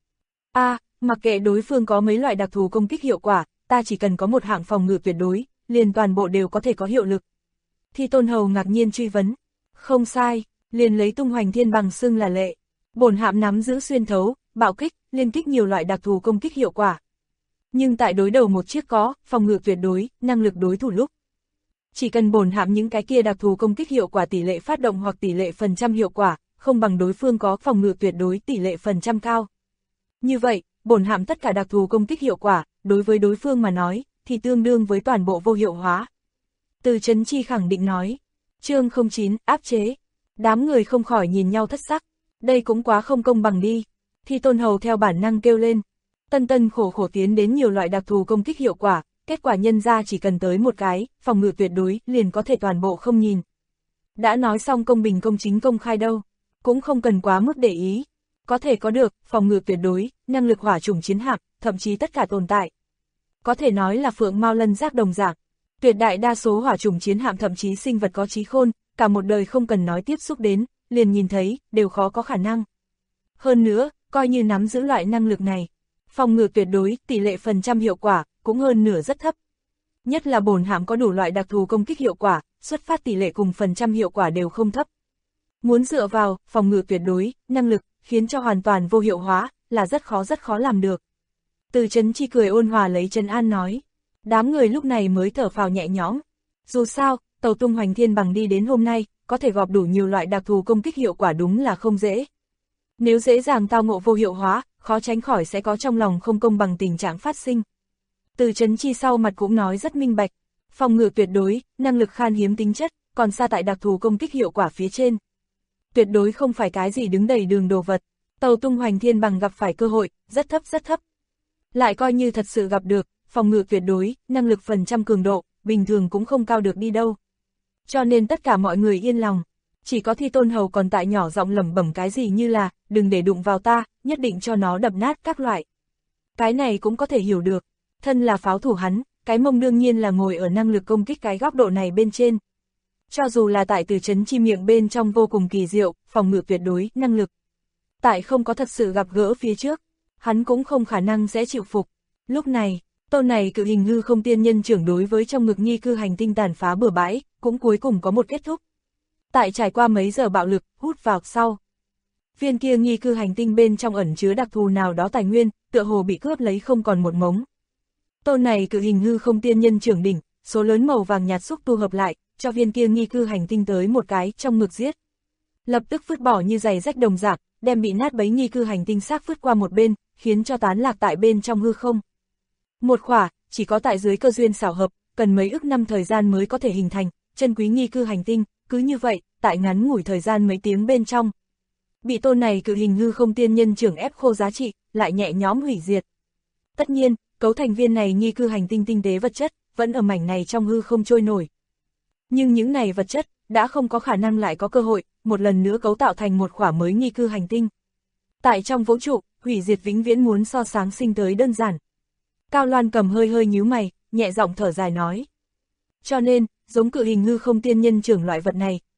Mặc kệ đối phương có mấy loại đặc thù công kích hiệu quả, ta chỉ cần có một hạng phòng ngự tuyệt đối, liền toàn bộ đều có thể có hiệu lực. Thi Tôn Hầu ngạc nhiên truy vấn, không sai, liền lấy tung hoành thiên bằng xưng là lệ. Bổn hạm nắm giữ xuyên thấu, bạo kích, liên kích nhiều loại đặc thù công kích hiệu quả. Nhưng tại đối đầu một chiếc có, phòng ngự tuyệt đối, năng lực đối thủ lúc. Chỉ cần bổn hạm những cái kia đặc thù công kích hiệu quả tỷ lệ phát động hoặc tỷ lệ phần trăm hiệu quả, không bằng đối phương có phòng ngự tuyệt đối tỷ lệ phần trăm cao. Như vậy, bổn hạm tất cả đặc thù công kích hiệu quả, đối với đối phương mà nói, thì tương đương với toàn bộ vô hiệu hóa. Từ Chấn Chi khẳng định nói, chương 09, áp chế. Đám người không khỏi nhìn nhau thất sắc, đây cũng quá không công bằng đi. Thi Tôn Hầu theo bản năng kêu lên, tân khổ tiến đến nhiều loại đặc thù công kích hiệu quả, kết quả nhân ra chỉ cần tới một cái, phòng ngự tuyệt đối, liền có thể toàn bộ không nhìn. Đã nói xong công bình công chính công khai đâu, cũng không cần quá mức để ý. Có thể có được, phòng ngự tuyệt đối, năng lực hỏa chủng chiến hạm, thậm chí tất cả tồn tại. Có thể nói là phượng mao lân giác đồng dạng. Tuyệt đại đa số hỏa chủng chiến hạm thậm chí sinh vật có trí khôn, cả một đời không cần nói tiếp xúc đến, liền nhìn thấy, đều khó có khả năng. Hơn nữa, coi như nắm giữ loại năng lực này, phòng ngự tuyệt đối, tỷ lệ phần trăm hiệu quả, cũng hơn nửa rất thấp. Nhất là bổn hạm có đủ loại đặc thù công kích hiệu quả, xuất phát tỷ lệ cùng phần trăm hiệu quả đều không thấp. Muốn dựa vào, phòng ngự tuyệt đối, năng lực, khiến cho hoàn toàn vô hiệu hóa, là rất khó làm được. Từ Chấn Chi cười ôn hòa lấy trấn an nói. Đám người lúc này mới thở phào nhẹ nhõm. Dù sao, tàu tung hoành thiên bằng đi đến hôm nay, có thể gọp đủ nhiều loại đặc thù công kích hiệu quả đúng là không dễ. Nếu dễ dàng tao ngộ vô hiệu hóa, khó tránh khỏi sẽ có trong lòng không công bằng tình trạng phát sinh. Từ Chấn Chi sau mặt cũng nói rất minh bạch. Phòng ngự tuyệt đối, năng lực khan hiếm tính chất, còn xa tại đặc thù công kích hiệu quả phía trên. Tuyệt đối không phải cái gì đứng đầy đường đồ vật. Tàu tung hoành thiên bằng gặp phải cơ hội, rất thấp. Lại coi như thật sự gặp được, phòng ngự tuyệt đối, năng lực phần trăm cường độ, bình thường cũng không cao được đi đâu. Cho nên tất cả mọi người yên lòng. Chỉ có Thi Tôn Hầu còn tại nhỏ giọng lẩm bẩm cái gì như là, đừng để đụng vào ta, nhất định cho nó đập nát các loại. Cái này cũng có thể hiểu được. Thân là pháo thủ hắn, cái mông đương nhiên là ngồi ở năng lực công kích cái góc độ này bên trên. Cho dù là tại Từ Chấn Chi miệng bên trong vô cùng kỳ diệu, phòng ngự tuyệt đối, năng lực. Tại không có thật sự gặp gỡ phía trước, hắn cũng không khả năng sẽ chịu phục. Lúc này, tôn này cự hình hư không tiên nhân trưởng đối với trong ngực nghi cư hành tinh tàn phá bừa bãi, cũng cuối cùng có một kết thúc. Tại trải qua mấy giờ bạo lực, hút vào sau. Viên kia nghi cư hành tinh bên trong ẩn chứa đặc thù nào đó tài nguyên, tựa hồ bị cướp lấy không còn một mống. Tôn này cự hình hư không tiên nhân trưởng đỉnh, số lớn màu vàng nhạt xúc tu hợp lại, cho viên kia nghi cư hành tinh tới một cái trong ngực giết. Lập tức vứt bỏ như giày rách đồng dạng, đem bị nát bấy nghi cư hành tinh xác vứt qua một bên, khiến cho tán lạc tại bên trong hư không. Một khỏa, chỉ có tại dưới cơ duyên xảo hợp, cần mấy ức năm thời gian mới có thể hình thành, chân quý nghi cư hành tinh, cứ như vậy, tại ngắn ngủi thời gian mấy tiếng bên trong. Bị tôn này cự hình hư không tiên nhân trưởng ép khô giá trị, lại nhẹ nhõm hủy diệt. Tất nhiên, cấu thành viên này nghi cư hành tinh tinh tế vật chất, vẫn ở mảnh này trong hư không trôi nổi. Nhưng những này vật chất, đã không có khả năng lại có cơ hội, một lần nữa cấu tạo thành một khỏa mới nghi cư hành tinh. Tại trong vũ trụ, hủy diệt vĩnh viễn muốn so sáng sinh tới đơn giản. Cao Loan Cầm hơi nhíu mày, nhẹ giọng thở dài nói. Cho nên, giống cự hình hư không tiên nhân trưởng loại vật này,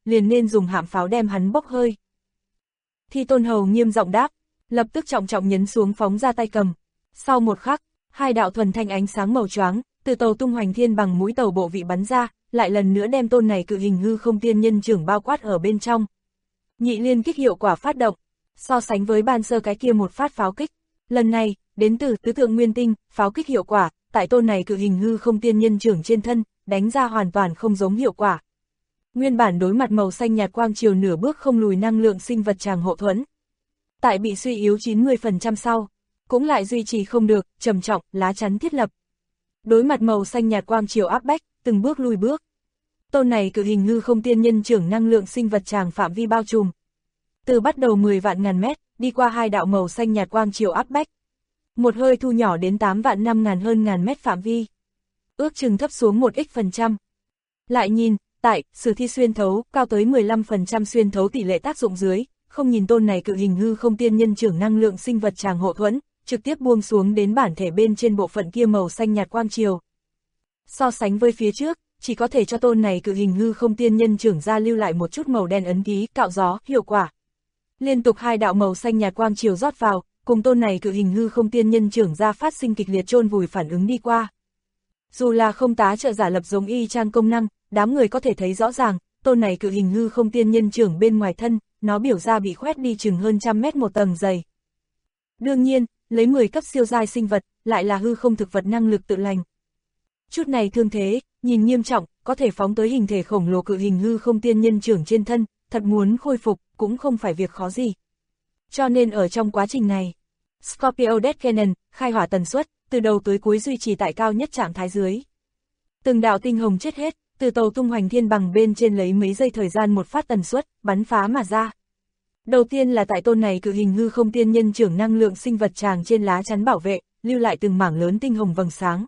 liền nên dùng hạm pháo đem hắn bốc hơi. Thi Tôn Hầu nghiêm giọng đáp, lập tức trọng trọng nhấn xuống phóng ra tay cầm. Sau một khắc, hai đạo thuần thanh ánh sáng màu choáng từ tàu tung hoành thiên bằng mũi tàu bộ vị bắn ra, lại lần nữa đem tôn này cự hình hư không tiên nhân trưởng bao quát ở bên trong. Nhị liên kích hiệu quả phát động, so sánh với ban sơ cái kia một phát pháo kích, lần này đến từ tứ thượng nguyên tinh, pháo kích hiệu quả, tại tôn này cự hình hư không tiên nhân trưởng trên thân, đánh ra hoàn toàn không giống hiệu quả. Nguyên bản đối mặt màu xanh nhạt quang chiều nửa bước không lùi năng lượng sinh vật tràng hộ thuẫn. Tại bị suy yếu 90% sau, cũng lại duy trì không được, trầm trọng, lá chắn thiết lập. Đối mặt màu xanh nhạt quang chiều áp bách, từng bước lùi bước. Tôn này cự hình hư không tiên nhân trưởng năng lượng sinh vật tràng phạm vi bao trùm. Từ bắt đầu 10 vạn ngàn mét, đi qua hai đạo màu xanh nhạt quang chiều áp bách. Một hơi thu nhỏ đến 8 vạn 5 ngàn hơn ngàn mét phạm vi. Ước chừng thấp xuống 1x%. Lại nhìn, tại, sử thi xuyên thấu, cao tới 15% xuyên thấu tỷ lệ tác dụng dưới, không nhìn tôn này cự hình hư không tiên nhân trưởng năng lượng sinh vật tràng hộ thuẫn, trực tiếp buông xuống đến bản thể bên trên bộ phận kia màu xanh nhạt quang chiều. So sánh với phía trước, chỉ có thể cho tôn này cự hình hư không tiên nhân trưởng ra lưu lại một chút màu đen ấn ký, cạo gió, hiệu quả. Liên tục hai đạo màu xanh nhạt quang chiều rót vào, cùng tôn này cự hình hư không tiên nhân trưởng ra phát sinh kịch liệt chôn vùi phản ứng đi qua. Dù là không tá trợ giả lập giống y chang công năng, đám người có thể thấy rõ ràng, tôn này cự hình hư không tiên nhân trưởng bên ngoài thân, nó biểu ra bị khoét đi chừng hơn trăm mét một tầng dày. Đương nhiên, lấy 10 cấp siêu giai sinh vật, lại là hư không thực vật năng lực tự lành. Chút này thương thế, nhìn nghiêm trọng, có thể phóng tới hình thể khổng lồ cự hình hư không tiên nhân trưởng trên thân, thật muốn khôi phục, cũng không phải việc khó gì. Cho nên ở trong quá trình này, Scorpio Death Cannon, khai hỏa tần suất, từ đầu tới cuối duy trì tại cao nhất trạng thái dưới. Từng đạo tinh hồng chết hết, từ tàu tung hoành thiên bằng bên trên lấy mấy giây thời gian một phát tần suất, bắn phá mà ra. Đầu tiên là tại tôn này cự hình hư không tiên nhân trưởng năng lượng sinh vật tràng trên lá chắn bảo vệ, lưu lại từng mảng lớn tinh hồng vầng sáng.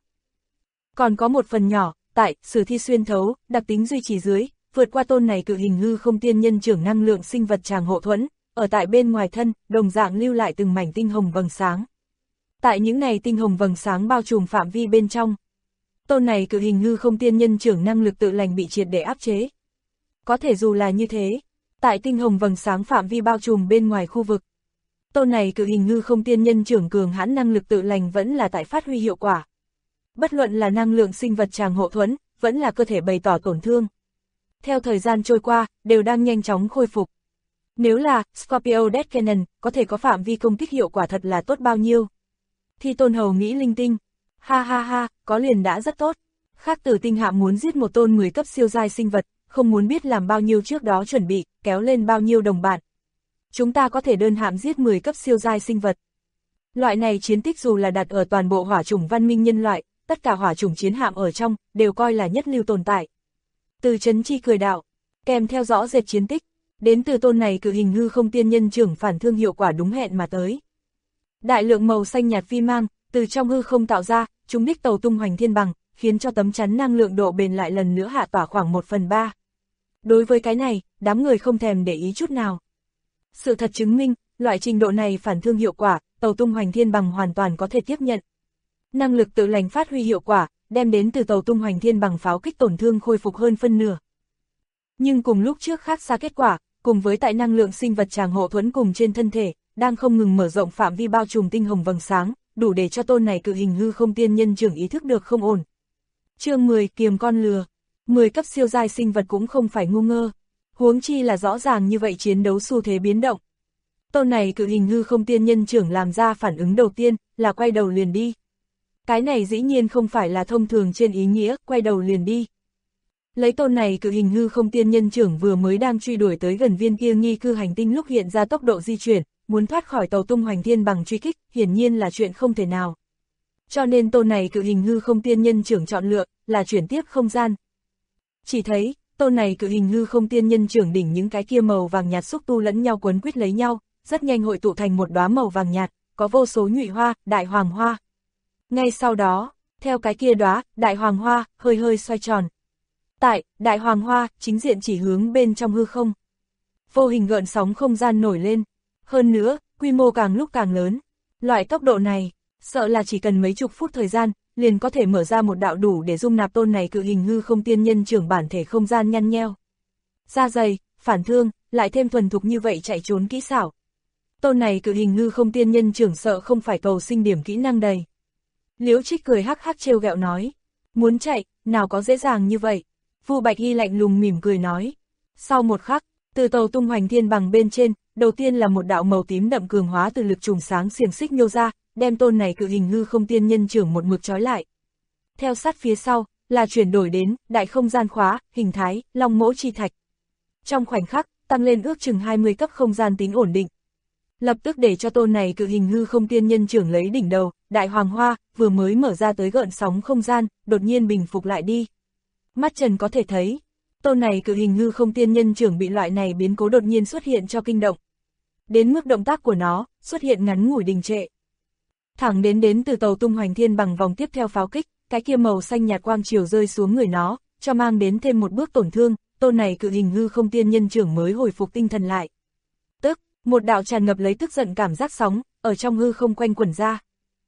Còn có một phần nhỏ, tại sử thi xuyên thấu, đặc tính duy trì dưới, vượt qua tôn này cự hình hư không tiên nhân trưởng năng lượng sinh vật tràng hộ thuẫn, ở tại bên ngoài thân, đồng dạng lưu lại từng mảnh tinh hồng vầng sáng. Tại những này tinh hồng vầng sáng bao trùm phạm vi bên trong, tôn này cự hình hư không tiên nhân trưởng năng lực tự lành bị triệt để áp chế. Có thể dù là như thế, tại tinh hồng vầng sáng phạm vi bao trùm bên ngoài khu vực, tôn này cự hình hư không tiên nhân trưởng cường hãn năng lực tự lành vẫn là tại phát huy hiệu quả. Bất luận là năng lượng sinh vật tràng hộ thuẫn, vẫn là cơ thể bày tỏ tổn thương. Theo thời gian trôi qua, đều đang nhanh chóng khôi phục. Nếu là Scorpio Death Cannon, có thể có phạm vi công kích hiệu quả thật là tốt bao nhiêu. Thi Tôn Hầu nghĩ linh tinh. Ha ha ha, có liền đã rất tốt. Khác Tử Tinh Hạm muốn giết một tôn 10 cấp siêu giai sinh vật, không muốn biết làm bao nhiêu trước đó chuẩn bị, kéo lên bao nhiêu đồng bạn. Chúng ta có thể đơn hạm giết 10 cấp siêu giai sinh vật. Loại này chiến tích dù là đặt ở toàn bộ hỏa chủng văn minh nhân loại, tất cả hỏa chủng chiến hạm ở trong, đều coi là nhất lưu tồn tại. Từ Trấn Chi cười đạo, kèm theo rõ rệt chiến tích, đến từ tôn này cự hình hư không tiên nhân trưởng phản thương hiệu quả đúng hẹn mà tới. Đại lượng màu xanh nhạt phi mang, từ trong hư không tạo ra, trúng đích tàu tung hoành thiên bằng, khiến cho tấm chắn năng lượng độ bền lại lần nữa hạ tỏa khoảng 1/3. Đối với cái này, đám người không thèm để ý chút nào. Sự thật chứng minh, loại trình độ này phản thương hiệu quả, tàu tung hoành thiên bằng hoàn toàn có thể tiếp nhận. Năng lực tự lành phát huy hiệu quả, đem đến từ tàu tung hoành thiên bằng pháo kích tổn thương khôi phục hơn phân nửa. Nhưng cùng lúc trước khác xa kết quả, cùng với tại năng lượng sinh vật tràng hộ thuẫn cùng trên thân thể, đang không ngừng mở rộng phạm vi bao trùm tinh hồng vầng sáng, đủ để cho tôn này cự hình hư không tiên nhân trưởng ý thức được không ổn. Chương 10, kiềm con lừa. 10 cấp siêu giai sinh vật cũng không phải ngu ngơ. Huống chi là rõ ràng như vậy chiến đấu xu thế biến động. Tôn này cự hình hư không tiên nhân trưởng làm ra phản ứng đầu tiên, là quay đầu liền đi. Cái này dĩ nhiên không phải là thông thường trên ý nghĩa, quay đầu liền đi. Lấy tôn này cự hình hư không tiên nhân trưởng vừa mới đang truy đuổi tới gần viên kia nghi cư hành tinh lúc hiện ra tốc độ di chuyển, muốn thoát khỏi tàu tung hoành thiên bằng truy kích, hiển nhiên là chuyện không thể nào. Cho nên tôn này cự hình hư không tiên nhân trưởng chọn lựa, là chuyển tiếp không gian. Chỉ thấy, tôn này cự hình hư không tiên nhân trưởng đỉnh những cái kia màu vàng nhạt xúc tu lẫn nhau quấn quýt lấy nhau, rất nhanh hội tụ thành một đóa màu vàng nhạt, có vô số nhụy hoa, đại hoàng hoa. Ngay sau đó, theo cái kia đóa, đại hoàng hoa, hơi hơi xoay tròn. Tại, đại hoàng hoa, chính diện chỉ hướng bên trong hư không. Vô hình gợn sóng không gian nổi lên. Hơn nữa, quy mô càng lúc càng lớn. Loại tốc độ này, sợ là chỉ cần mấy chục phút thời gian, liền có thể mở ra một đạo đủ để dung nạp tôn này cự hình hư không tiên nhân trưởng bản thể không gian nhăn nheo. Da dày, phản thương, lại thêm thuần thục như vậy chạy trốn kỹ xảo. Tôn này cự hình hư không tiên nhân trưởng sợ không phải cầu sinh điểm kỹ năng đầy. Liễu Trích cười hắc hắc trêu ghẹo nói, muốn chạy, nào có dễ dàng như vậy. Vu Bạch Hy lạnh lùng mỉm cười nói. Sau một khắc, từ tàu tung hoành thiên bằng bên trên, đầu tiên là một đạo màu tím đậm cường hóa từ lực trùng sáng xiềng xích nhô ra, đem tôn này cự hình hư không tiên nhân trưởng một mực trói lại. Theo sát phía sau, là chuyển đổi đến, đại không gian khóa, hình thái, long mỗ chi thạch. Trong khoảnh khắc, tăng lên ước chừng 20 cấp không gian tính ổn định. Lập tức để cho tôn này cự hình hư không tiên nhân trưởng lấy đỉnh đầu, đại hoàng hoa, vừa mới mở ra tới gợn sóng không gian, đột nhiên bình phục lại đi. Mắt trần có thể thấy, tôn này cự hình hư không tiên nhân trưởng bị loại này biến cố đột nhiên xuất hiện cho kinh động. Đến mức động tác của nó, xuất hiện ngắn ngủi đình trệ. Thẳng đến từ tàu tung hoành thiên bằng vòng tiếp theo pháo kích, cái kia màu xanh nhạt quang chiều rơi xuống người nó, cho mang đến thêm một bước tổn thương, tôn này cự hình hư không tiên nhân trưởng mới hồi phục tinh thần lại. Tức, một đạo tràn ngập lấy tức giận cảm giác sóng, ở trong hư không quanh quẩn ra.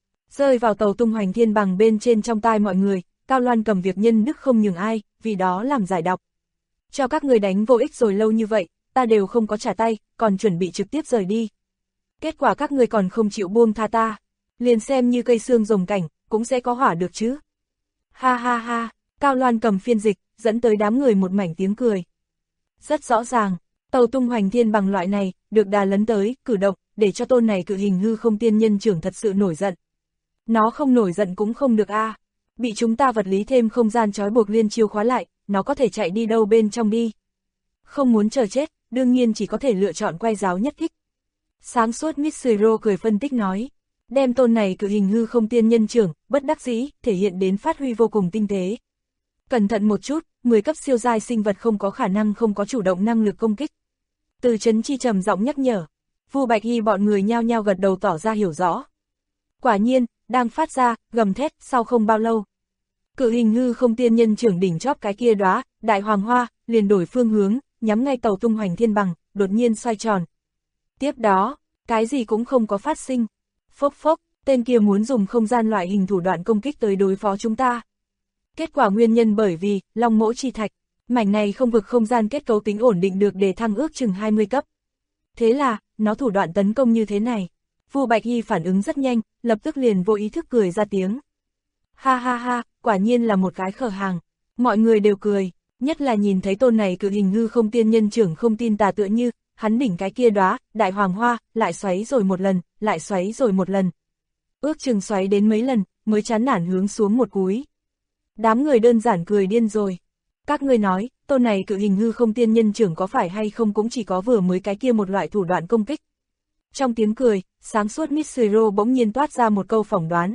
Rơi vào tàu tung hoành thiên bằng bên trên trong tai mọi người, Cao Loan cầm việc nhân đức không nhường ai, vì đó làm giải đọc. Cho các người đánh vô ích rồi lâu như vậy, ta đều không có trả tay, còn chuẩn bị trực tiếp rời đi. Kết quả các người còn không chịu buông tha ta, liền xem như cây xương rồng cảnh, cũng sẽ có hỏa được chứ. Ha ha ha, Cao Loan cầm phiên dịch, dẫn tới đám người một mảnh tiếng cười. Rất rõ ràng, tàu tung hoành thiên bằng loại này, được đà lấn tới, cử động, để cho tôn này cự hình hư không tiên nhân trưởng thật sự nổi giận. Nó không nổi giận cũng không được a. Bị chúng ta vật lý thêm không gian trói buộc liên chiêu khóa lại, nó có thể chạy đi đâu bên trong đi. Không muốn chờ chết, đương nhiên chỉ có thể lựa chọn quay giáo nhất thích. Sáng suốt Mitsuro cười phân tích nói, đem tôn này cự hình hư không tiên nhân trưởng, bất đắc dĩ, thể hiện đến phát huy vô cùng tinh tế. Cẩn thận một chút, 10 cấp siêu giai sinh vật không có khả năng không có chủ động năng lực công kích. Từ Chấn Chi trầm giọng nhắc nhở, Vu Bạch Hy bọn người nhao nhao gật đầu tỏ ra hiểu rõ. Quả nhiên, đang phát ra, gầm thét, sau không bao lâu. Cự hình hư không tiên nhân trưởng đỉnh chóp cái kia đóa, đại hoàng hoa, liền đổi phương hướng, nhắm ngay tàu tung hoành thiên bằng, đột nhiên xoay tròn. Tiếp đó, cái gì cũng không có phát sinh. Phốc phốc, tên kia muốn dùng không gian loại hình thủ đoạn công kích tới đối phó chúng ta. Kết quả nguyên nhân bởi vì, long mỗ chi thạch, mảnh này không vực không gian kết cấu tính ổn định được để thăng ước chừng 20 cấp. Thế là, nó thủ đoạn tấn công như thế này. Vu Bạch Hy phản ứng rất nhanh, lập tức liền vô ý thức cười ra tiếng. Ha ha ha, quả nhiên là một cái khờ hàng. Mọi người đều cười, nhất là nhìn thấy tôn này cự hình hư không tiên nhân trưởng không tin tà tựa như, hắn đỉnh cái kia đóa, đại hoàng hoa, lại xoáy rồi một lần, lại xoáy rồi một lần. Ước chừng xoáy đến mấy lần, mới chán nản hướng xuống một cúi. Đám người đơn giản cười điên rồi. Các ngươi nói, tôn này cự hình hư không tiên nhân trưởng có phải hay không cũng chỉ có vừa mới cái kia một loại thủ đoạn công kích. Trong tiếng cười, sáng suốt Mitsuro bỗng nhiên toát ra một câu phỏng đoán.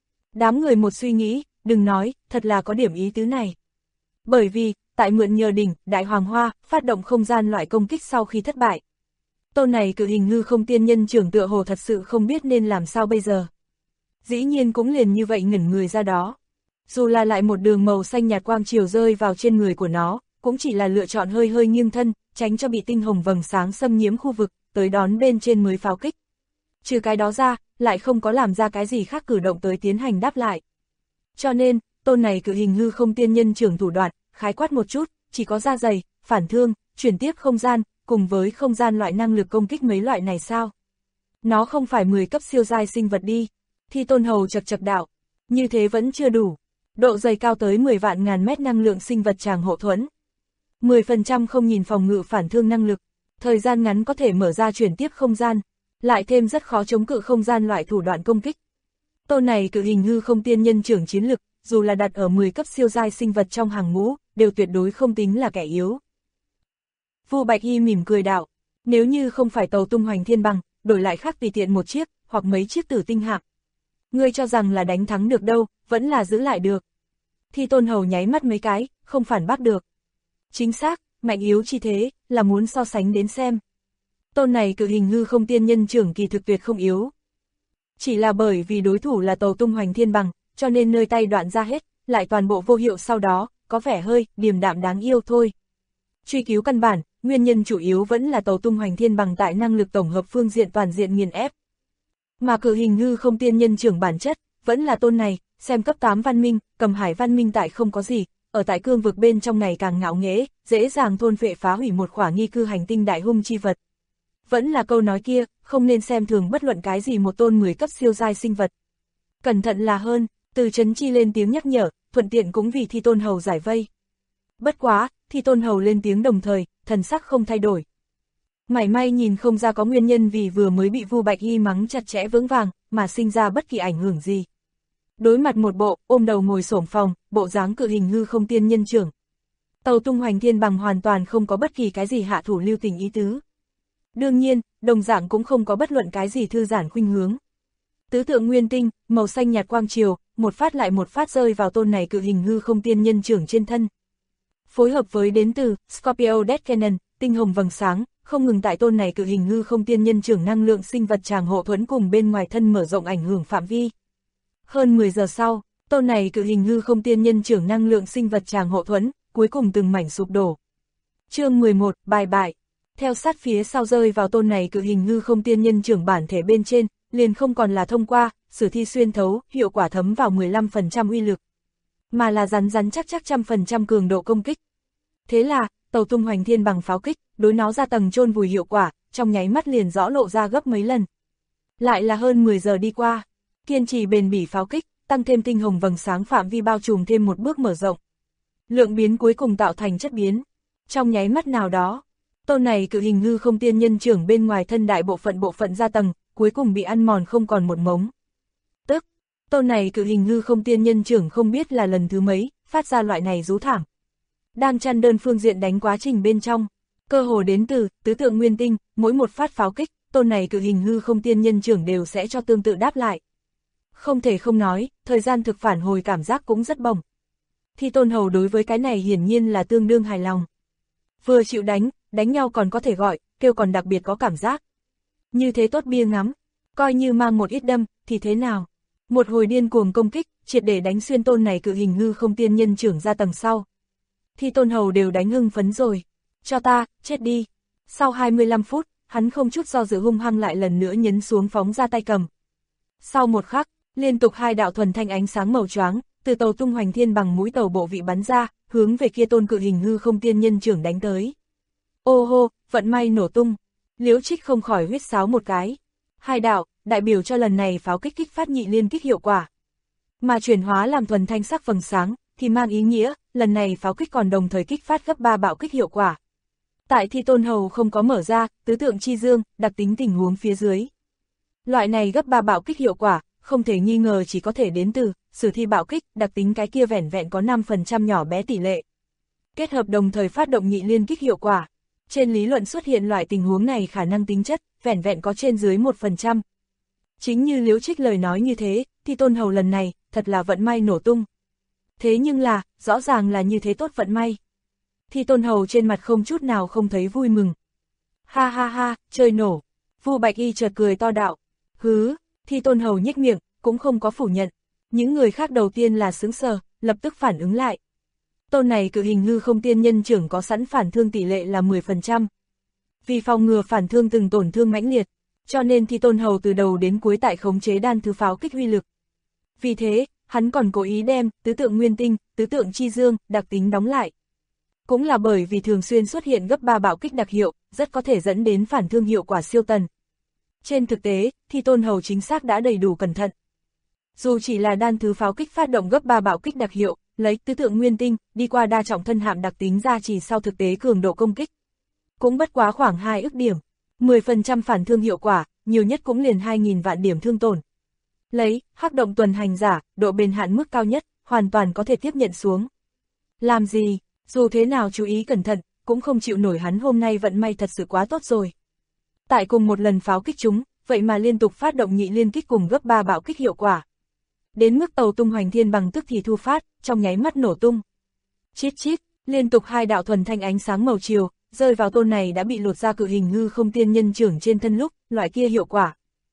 Đám người một suy nghĩ, đừng nói, thật là có điểm ý tứ này. Bởi vì, tại mượn nhờ đỉnh, đại hoàng hoa, phát động không gian loại công kích sau khi thất bại. Tôn này cự hình hư không tiên nhân trưởng tựa hồ thật sự không biết nên làm sao bây giờ. Dĩ nhiên cũng liền như vậy ngẩn người ra đó. Dù là lại một đường màu xanh nhạt quang chiều rơi vào trên người của nó, cũng chỉ là lựa chọn hơi hơi nghiêng thân, tránh cho bị tinh hồng vầng sáng xâm nhiễm khu vực, tới đón bên trên mới pháo kích. Trừ cái đó ra, lại không có làm ra cái gì khác cử động tới tiến hành đáp lại. Cho nên, tôn này cự hình hư không tiên nhân trưởng thủ đoạn, khái quát một chút, chỉ có da dày, phản thương, chuyển tiếp không gian, cùng với không gian loại năng lực công kích mấy loại này sao? Nó không phải 10 cấp siêu giai sinh vật đi. Thi Tôn Hầu chật chật đạo, như thế vẫn chưa đủ. Độ dày cao tới 10 vạn ngàn mét năng lượng sinh vật tràng hộ thuẫn. 10% không nhìn phòng ngự phản thương năng lực, thời gian ngắn có thể mở ra chuyển tiếp không gian, lại thêm rất khó chống cự không gian loại thủ đoạn công kích. Tôn này cự hình hư không tiên nhân trưởng chiến lực, dù là đặt ở 10 cấp siêu giai sinh vật trong hàng ngũ, đều tuyệt đối không tính là kẻ yếu. Vu Bạch Hy mỉm cười đạo, nếu như không phải tàu tung hoành thiên bằng, đổi lại khác tùy tiện một chiếc, hoặc mấy chiếc tử tinh hạm. Ngươi cho rằng là đánh thắng được đâu, vẫn là giữ lại được. Thi Tôn Hầu nháy mắt mấy cái, không phản bác được. Chính xác, mạnh yếu chi thế, là muốn so sánh đến xem. Tôn này cự hình hư không tiên nhân trưởng kỳ thực tuyệt không yếu. Chỉ là bởi vì đối thủ là tàu tung hoành thiên bằng, cho nên nơi tay đoạn ra hết, lại toàn bộ vô hiệu sau đó, có vẻ hơi, điềm đạm đáng yêu thôi. Truy cứu căn bản, nguyên nhân chủ yếu vẫn là tàu tung hoành thiên bằng tại năng lực tổng hợp phương diện toàn diện nghiền ép. Mà cự hình hư không tiên nhân trưởng bản chất, vẫn là tôn này, xem cấp 8 văn minh, cầm hải văn minh tại không có gì, ở tại cương vực bên trong ngày càng ngạo nghễ, dễ dàng thôn phệ phá hủy một khỏa nghi cư hành tinh đại hung chi vật. Vẫn là câu nói kia, không nên xem thường bất luận cái gì một tôn 10 cấp siêu giai sinh vật. Cẩn thận là hơn, Từ Chấn Chi lên tiếng nhắc nhở, thuận tiện cũng vì Thi Tôn Hầu giải vây. Bất quá, Thi Tôn Hầu lên tiếng đồng thời, thần sắc không thay đổi. Mảy may nhìn không ra có nguyên nhân vì vừa mới bị Vu Bạch Y mắng chặt chẽ vững vàng, mà sinh ra bất kỳ ảnh hưởng gì. Đối mặt một bộ, ôm đầu ngồi xổm phòng, bộ dáng cự hình hư không tiên nhân trưởng. Tàu tung hoành thiên bằng hoàn toàn không có bất kỳ cái gì hạ thủ lưu tình ý tứ. Đương nhiên, đồng dạng cũng không có bất luận cái gì thư giãn khuynh hướng. Tứ tượng nguyên tinh, màu xanh nhạt quang triều, một phát lại một phát rơi vào tôn này cự hình hư không tiên nhân trưởng trên thân. Phối hợp với đến từ Scorpio Death Cannon, tinh hồng vầng sáng, không ngừng tại tôn này cự hình hư không tiên nhân trưởng năng lượng sinh vật tràng hộ thuẫn cùng bên ngoài thân mở rộng ảnh hưởng phạm vi. Hơn 10 giờ sau, tôn này cự hình hư không tiên nhân trưởng năng lượng sinh vật tràng hộ thuẫn, cuối cùng từng mảnh sụp đổ. Chương 11, bài bại. Theo sát phía sau rơi vào tôn này cự hình hư không tiên nhân trưởng bản thể bên trên, liền không còn là thông qua, sử thi xuyên thấu, hiệu quả thấm vào 15% uy lực, mà là rắn rắn chắc chắc 100% cường độ công kích. Thế là, tàu tung hoành thiên bằng pháo kích, đối nó ra tầng chôn vùi hiệu quả, trong nháy mắt liền rõ lộ ra gấp mấy lần. Lại là hơn 10 giờ đi qua, kiên trì bền bỉ pháo kích, tăng thêm tinh hồng vầng sáng phạm vi bao trùm thêm một bước mở rộng. Lượng biến cuối cùng tạo thành chất biến. Trong nháy mắt nào đó, tôn này cự hình hư không tiên nhân trưởng bên ngoài thân đại bộ phận ra tầng, cuối cùng bị ăn mòn không còn một mống. Tức, tôn này cự hình hư không tiên nhân trưởng không biết là lần thứ mấy, phát ra loại này rú thảm. Đang chăn đơn phương diện đánh quá trình bên trong, cơ hồ đến từ tứ tượng nguyên tinh, mỗi một phát pháo kích, tôn này cự hình hư không tiên nhân trưởng đều sẽ cho tương tự đáp lại. Không thể không nói, thời gian thực phản hồi cảm giác cũng rất bổng. Thi Tôn Hầu đối với cái này hiển nhiên là tương đương hài lòng. Vừa chịu đánh nhau còn có thể gọi, kêu còn đặc biệt có cảm giác. Như thế tốt bia ngắm, coi như mang một ít đâm, thì thế nào? Một hồi điên cuồng công kích, triệt để đánh xuyên tôn này cự hình hư không tiên nhân trưởng ra tầng sau. Thi Tôn Hầu đều đánh hưng phấn rồi. Cho ta, chết đi. Sau 25 phút, hắn không chút do dự hung hăng lại lần nữa nhấn xuống phóng ra tay cầm. Sau một khắc, liên tục hai đạo thuần thanh ánh sáng màu choáng, từ tàu tung hoành thiên bằng mũi tàu bộ vị bắn ra, hướng về kia tôn cự hình hư không tiên nhân trưởng đánh tới. Ô hô, vận may nổ tung. Liễu Trích không khỏi huýt sáo một cái. Hai đạo, đại biểu cho lần này pháo kích phát nhị liên kích hiệu quả. Mà chuyển hóa làm thuần thanh sắc vầng sáng, thì mang ý nghĩa, lần này pháo kích còn đồng thời kích phát gấp 3 bạo kích hiệu quả. Tại Thi Tôn Hầu không có mở ra, tứ tượng chi dương, đặc tính tình huống phía dưới. Loại này gấp 3 bạo kích hiệu quả, không thể nghi ngờ chỉ có thể đến từ sử thi bạo kích, đặc tính cái kia vẻn vẹn có 5% nhỏ bé tỷ lệ. Kết hợp đồng thời phát động nhị liên kích hiệu quả. Trên lý luận xuất hiện loại tình huống này khả năng tính chất, vẻn vẹn có trên dưới 1%. Chính như Liễu Trích lời nói như thế, Thi Tôn Hầu lần này, thật là vận may nổ tung. Thế nhưng là, rõ ràng là như thế tốt vận may. Thi Tôn Hầu trên mặt không chút nào không thấy vui mừng. Ha ha ha, chơi nổ. Vu Bạch Y chợt cười to đạo. Hứ, Thi Tôn Hầu nhếch miệng, cũng không có phủ nhận. Những người khác đầu tiên là sững sờ, lập tức phản ứng lại. Tôn này cự hình hư không tiên nhân trưởng có sẵn phản thương tỷ lệ là 10%. Vì phòng ngừa phản thương từng tổn thương mãnh liệt, cho nên Thi Tôn Hầu từ đầu đến cuối tại khống chế đan thứ pháo kích uy lực. Vì thế, hắn còn cố ý đem tứ tượng nguyên tinh, tứ tượng chi dương, đặc tính đóng lại. Cũng là bởi vì thường xuyên xuất hiện gấp 3 bạo kích đặc hiệu, rất có thể dẫn đến phản thương hiệu quả siêu tần. Trên thực tế, Thi Tôn Hầu chính xác đã đầy đủ cẩn thận. Dù chỉ là đan thứ pháo kích phát động gấp 3 bạo kích đặc hiệu, lấy tứ tượng nguyên tinh, đi qua đa trọng thân hạm đặc tính ra chỉ sau thực tế cường độ công kích. Cũng bất quá khoảng 2 ức điểm, 10% phản thương hiệu quả, nhiều nhất cũng liền 2.000 vạn điểm thương tổn. Lấy, hắc động tuần hành giả, độ bền hạn mức cao nhất, hoàn toàn có thể tiếp nhận xuống. Làm gì, dù thế nào chú ý cẩn thận, cũng không chịu nổi hắn hôm nay vận may thật sự quá tốt rồi. Tại cùng một lần pháo kích chúng, vậy mà liên tục phát động nhị liên kích cùng gấp 3 bạo kích hiệu quả. Đến mức tàu tung hoành thiên bằng tức thì thu phát, trong nháy mắt nổ tung. Chít chít, liên tục hai đạo thuần thanh ánh sáng màu chiều, rơi vào tôn này đã bị lột ra cự hình hư không tiên nhân trưởng trên thân lúc, loại kia hiệu quả.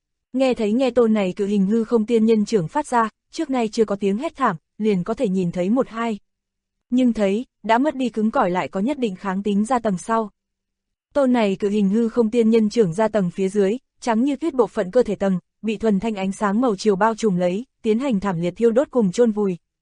Nghe tôn này cự hình hư không tiên nhân trưởng phát ra, trước nay chưa có tiếng hét thảm, liền có thể nhìn thấy một hai. Nhưng thấy, đã mất đi cứng cỏi lại có nhất định kháng tính ra tầng sau. Tôn này cự hình hư không tiên nhân trưởng ra tầng phía dưới, trắng như tuyết bộ phận cơ thể tầng, bị thuần thanh ánh sáng màu chiều bao trùm lấy, tiến hành thảm liệt thiêu đốt cùng chôn vùi.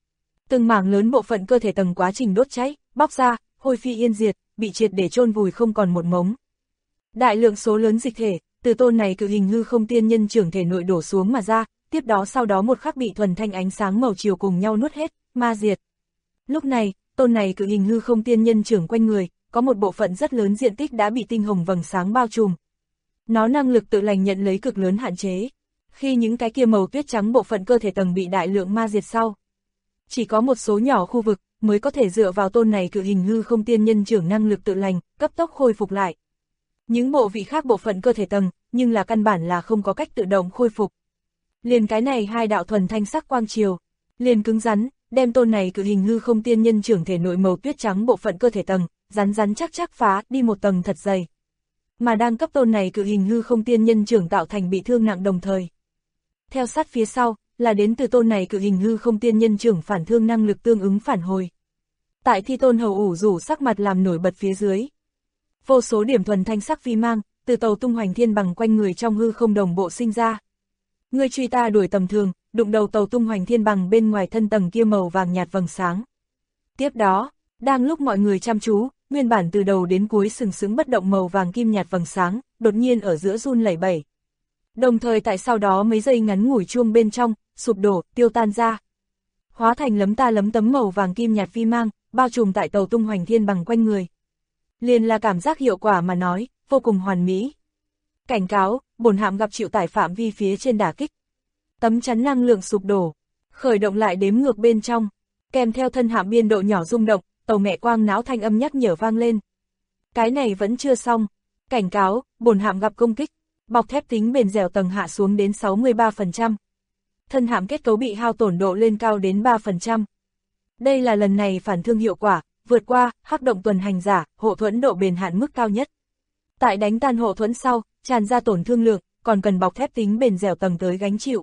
Từng mảng lớn bộ phận cơ thể tầng quá trình đốt cháy, bóc ra, hôi phi yên diệt, bị triệt để chôn vùi không còn một mống. Đại lượng số lớn dịch thể, từ tôn này cự hình hư không tiên nhân trưởng thể nội đổ xuống mà ra, tiếp đó sau đó một khắc bị thuần thanh ánh sáng màu chiều cùng nhau nuốt hết, ma diệt. Lúc này, tôn này cự hình hư không tiên nhân trưởng quanh người, có một bộ phận rất lớn diện tích đã bị tinh hồng vầng sáng bao trùm. Nó năng lực tự lành nhận lấy cực lớn hạn chế. Khi những cái kia màu tuyết trắng bộ phận cơ thể tầng bị đại lượng ma diệt sau, chỉ có một số nhỏ khu vực mới có thể dựa vào tôn này cự hình hư không tiên nhân trưởng năng lực tự lành, cấp tốc khôi phục lại. Những bộ vị khác bộ phận cơ thể tầng, nhưng là căn bản là không có cách tự động khôi phục. Liền cái này hai đạo thuần thanh sắc quang chiều, liền cứng rắn, đem tôn này cự hình hư không tiên nhân trưởng thể nội màu tuyết trắng bộ phận cơ thể tầng, rắn chắc phá đi một tầng thật dày. Mà đang cấp tôn này cự hình hư không tiên nhân trưởng tạo thành bị thương nặng đồng thời. Theo sát phía sau, là đến từ tôn này cự hình hư không tiên nhân trưởng phản thương năng lực tương ứng phản hồi. Tại thi tôn hầu ủ rủ sắc mặt làm nổi bật phía dưới. Vô số điểm thuần thanh sắc vi mang, từ tàu tung hoành thiên bằng quanh người trong hư không đồng bộ sinh ra. Ngươi truy ta đuổi tầm thường, đụng đầu tàu tung hoành thiên bằng bên ngoài thân tầng kia màu vàng nhạt vầng sáng. Tiếp đó, đang lúc mọi người chăm chú, nguyên bản từ đầu đến cuối sừng sững bất động màu vàng kim nhạt vầng sáng, đột nhiên ở giữa run lẩy bẩy. Đồng thời tại sau đó mấy giây ngắn ngủi chuông bên trong, sụp đổ, tiêu tan ra. Hóa thành lấm tấm màu vàng kim nhạt vi mang, bao trùm tại tàu tung hoành thiên bằng quanh người. Liền là cảm giác hiệu quả mà nói, vô cùng hoàn mỹ. Cảnh cáo, bổn hạm gặp chịu tải phạm vi phía trên đả kích. Tấm chắn năng lượng sụp đổ, khởi động lại đếm ngược bên trong, kèm theo thân hạm biên độ nhỏ rung động, tàu mẹ quang não thanh âm nhắc nhở vang lên. Cái này vẫn chưa xong, cảnh cáo, bổn hạm gặp công kích, bọc thép tính bền dẻo tầng hạ xuống đến 63%. Thân hạm kết cấu bị hao tổn độ lên cao đến 3%. Đây là lần này phản thương hiệu quả, vượt qua, hắc động tuần hành giả, hộ thuẫn độ bền hạn mức cao nhất. Tại đánh tan hộ thuẫn sau, tràn ra tổn thương lượng, còn cần bọc thép tính bền dẻo tầng tới gánh chịu.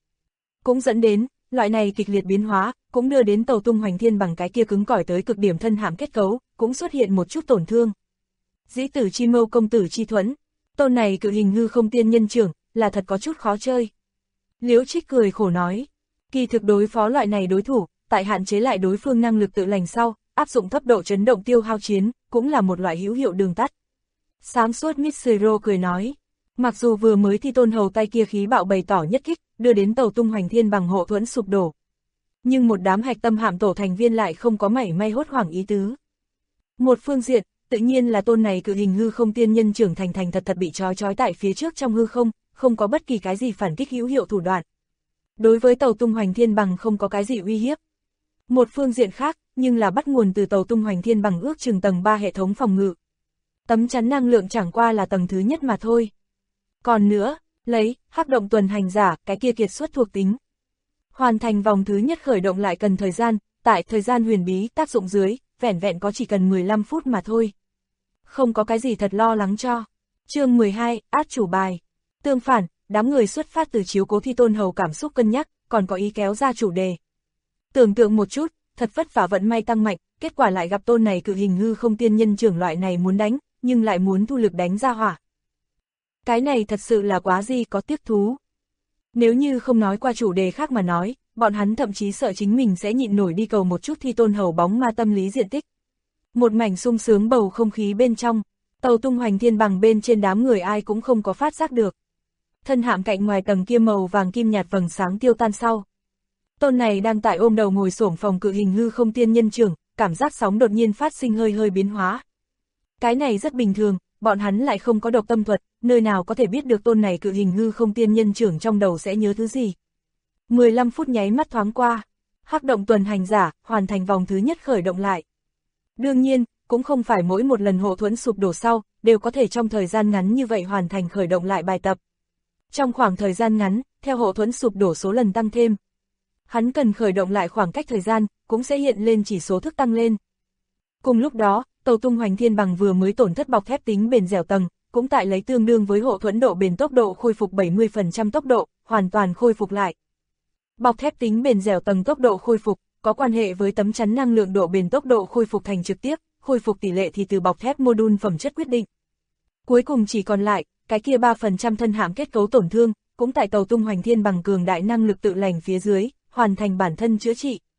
Cũng dẫn đến, loại này kịch liệt biến hóa, cũng đưa đến tàu tung hoành thiên bằng cái kia cứng cỏi tới cực điểm thân hạm kết cấu, cũng xuất hiện một chút tổn thương. Dĩ tử chi mâu công tử chi thuẫn, tôn này cự hình hư không tiên nhân trưởng, là thật có chút khó chơi. Liễu Trích cười khổ nói, kỳ thực đối phó loại này đối thủ, tại hạn chế lại đối phương năng lực tự lành sau, áp dụng thấp độ chấn động tiêu hao chiến, cũng là một loại hữu hiệu đường tắt. Sáng suốt Mitsuro cười nói, mặc dù vừa mới thi tôn hầu tay kia khí bạo bày tỏ nhất kích, đưa đến tàu tung hoành thiên bằng hộ thuẫn sụp đổ. Nhưng một đám hạch tâm hạm tổ thành viên lại không có mảy may hốt hoảng ý tứ. Một phương diện, tự nhiên là tôn này cự hình hư không tiên nhân trưởng thành thật bị trói tại phía trước trong hư không, không có bất kỳ cái gì phản kích hữu hiệu thủ đoạn. Đối với tàu tung hoành thiên bằng không có cái gì uy hiếp. Một phương diện khác, nhưng là bắt nguồn từ tàu tung hoành thiên bằng ước chừng tầng 3 hệ thống phòng ngự. Tấm chắn năng lượng chẳng qua là tầng thứ nhất mà thôi. Còn nữa, lấy, hắc động tuần hành giả, cái kia kiệt xuất thuộc tính. Hoàn thành vòng thứ nhất khởi động lại cần thời gian, tại thời gian huyền bí tác dụng dưới, vẻn vẹn có chỉ cần 15 phút mà thôi. Không có cái gì thật lo lắng cho. Chương 12, át chủ bài. Tương phản, đám người xuất phát từ chiếu cố thi tôn hầu cảm xúc cân nhắc, còn có ý kéo ra chủ đề. Tưởng tượng một chút, thật vất vả vận may tăng mạnh, kết quả lại gặp tôn này cự hình hư không tiên nhân trưởng loại này muốn đánh, nhưng lại muốn thu lực đánh ra hỏa. Cái này thật sự là quá gì có tiếc thú. Nếu như không nói qua chủ đề khác mà nói, bọn hắn thậm chí sợ chính mình sẽ nhịn nổi đi cầu một chút thi tôn hầu bóng ma tâm lý diện tích. Một mảnh sung sướng bầu không khí bên trong, tàu tung hoành thiên bằng bên trên đám người ai cũng không có phát giác được. Thân hạm cạnh ngoài tầng kia màu vàng kim nhạt vầng sáng tiêu tan sau. Tôn này đang tại ôm đầu ngồi xổm phòng cự hình hư không tiên nhân trưởng, cảm giác sóng đột nhiên phát sinh hơi biến hóa. Cái này rất bình thường, bọn hắn lại không có độc tâm thuật, nơi nào có thể biết được tôn này cự hình hư không tiên nhân trưởng trong đầu sẽ nhớ thứ gì. 15 phút nháy mắt thoáng qua, hắc động tuần hành giả, hoàn thành vòng thứ nhất khởi động lại. Đương nhiên, cũng không phải mỗi một lần hộ thuẫn sụp đổ sau, đều có thể trong thời gian ngắn như vậy hoàn thành khởi động lại bài tập. Trong khoảng thời gian ngắn, theo hộ thuẫn sụp đổ số lần tăng thêm, hắn cần khởi động lại khoảng cách thời gian, cũng sẽ hiện lên chỉ số thức tăng lên. Cùng lúc đó, tàu tung hoành thiên bằng vừa mới tổn thất bọc thép tính bền dẻo tầng, cũng tại lấy tương đương với hộ thuẫn độ bền tốc độ khôi phục 70% tốc độ, hoàn toàn khôi phục lại. Bọc thép tính bền dẻo tầng tốc độ khôi phục, có quan hệ với tấm chắn năng lượng độ bền tốc độ khôi phục thành trực tiếp, khôi phục tỷ lệ thì từ bọc thép module phẩm chất quyết định. Cuối cùng chỉ còn lại, cái kia 3% thân hạm kết cấu tổn thương, cũng tại tàu tung hoành thiên bằng cường đại năng lực tự lành phía dưới, hoàn thành bản thân chữa trị.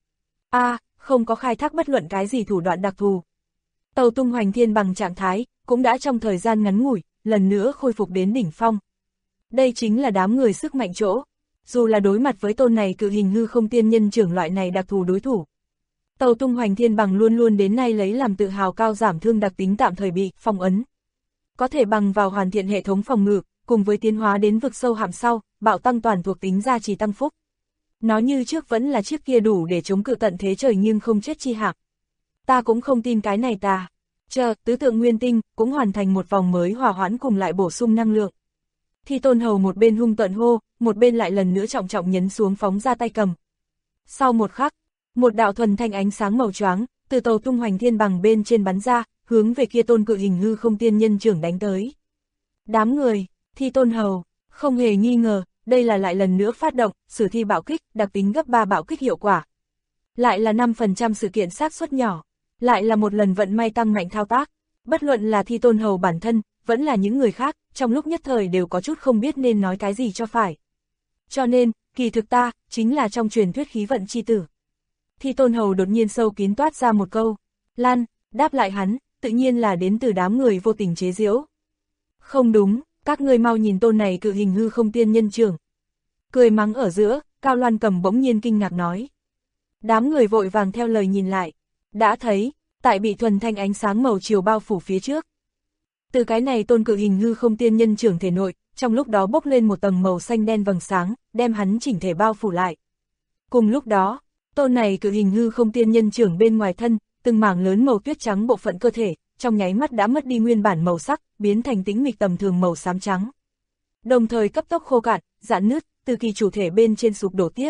Không có khai thác bất luận cái gì thủ đoạn đặc thù. Tàu tung hoành thiên bằng trạng thái, cũng đã trong thời gian ngắn ngủi, lần nữa khôi phục đến đỉnh phong. Đây chính là đám người sức mạnh chỗ. Dù là đối mặt với tôn này cự hình hư không tiên nhân trưởng loại này đặc thù đối thủ. Tàu tung hoành thiên bằng luôn luôn đến nay lấy làm tự hào cao giảm thương đặc tính tạm thời bị phong ấn. Có thể bằng vào hoàn thiện hệ thống phòng ngự, cùng với tiến hóa đến vực sâu hàm sau, bạo tăng toàn thuộc tính gia trì tăng phúc. Nó như trước vẫn là chiếc kia đủ để chống cự tận thế trời nhưng không chết chi hạc. Ta cũng không tin cái này ta. Tứ tượng nguyên tinh cũng hoàn thành một vòng mới hòa hoãn cùng lại bổ sung năng lượng. Thi Tôn Hầu một bên hung tận hô, một bên lại lần nữa trọng trọng nhấn xuống phóng ra tay cầm. Sau một khắc, một đạo thuần thanh ánh sáng màu choáng từ tàu tung hoành thiên bằng bên trên bắn ra, hướng về kia tôn cự hình hư không tiên nhân trưởng đánh tới. Đám người, Thi Tôn Hầu, không hề nghi ngờ, đây là lại lần nữa phát động, sử thi bạo kích, đặc tính gấp 3 bạo kích hiệu quả. Lại là 5% sự kiện xác suất nhỏ, lại là một lần vận may tăng mạnh thao tác, bất luận là Thi Tôn Hầu bản thân, vẫn là những người khác, trong lúc nhất thời đều có chút không biết nên nói cái gì cho phải. Cho nên, kỳ thực ta, chính là trong truyền thuyết khí vận chi tử. Thi Tôn Hầu đột nhiên sâu kín toát ra một câu. Lan, đáp lại hắn, tự nhiên là đến từ đám người vô tình chế giễu. Không đúng, các ngươi mau nhìn tôn này cự hình hư không tiên nhân trưởng. Cười mắng ở giữa, Cao Loan Cầm bỗng nhiên kinh ngạc nói. Đám người vội vàng theo lời nhìn lại. Đã thấy, tại bị thuần thanh ánh sáng màu chiều bao phủ phía trước. Từ cái này tôn cự hình hư không tiên nhân trưởng thể nội, trong lúc đó bốc lên một tầng màu xanh đen vầng sáng, đem hắn chỉnh thể bao phủ lại. Cùng lúc đó, tôn này cự hình hư không tiên nhân trưởng bên ngoài thân, từng mảng lớn màu tuyết trắng bộ phận cơ thể, trong nháy mắt đã mất đi nguyên bản màu sắc, biến thành tĩnh mịch tầm thường màu xám trắng. Đồng thời cấp tốc khô cạn, rạn nứt, từ kỳ chủ thể bên trên sụp đổ tiếp.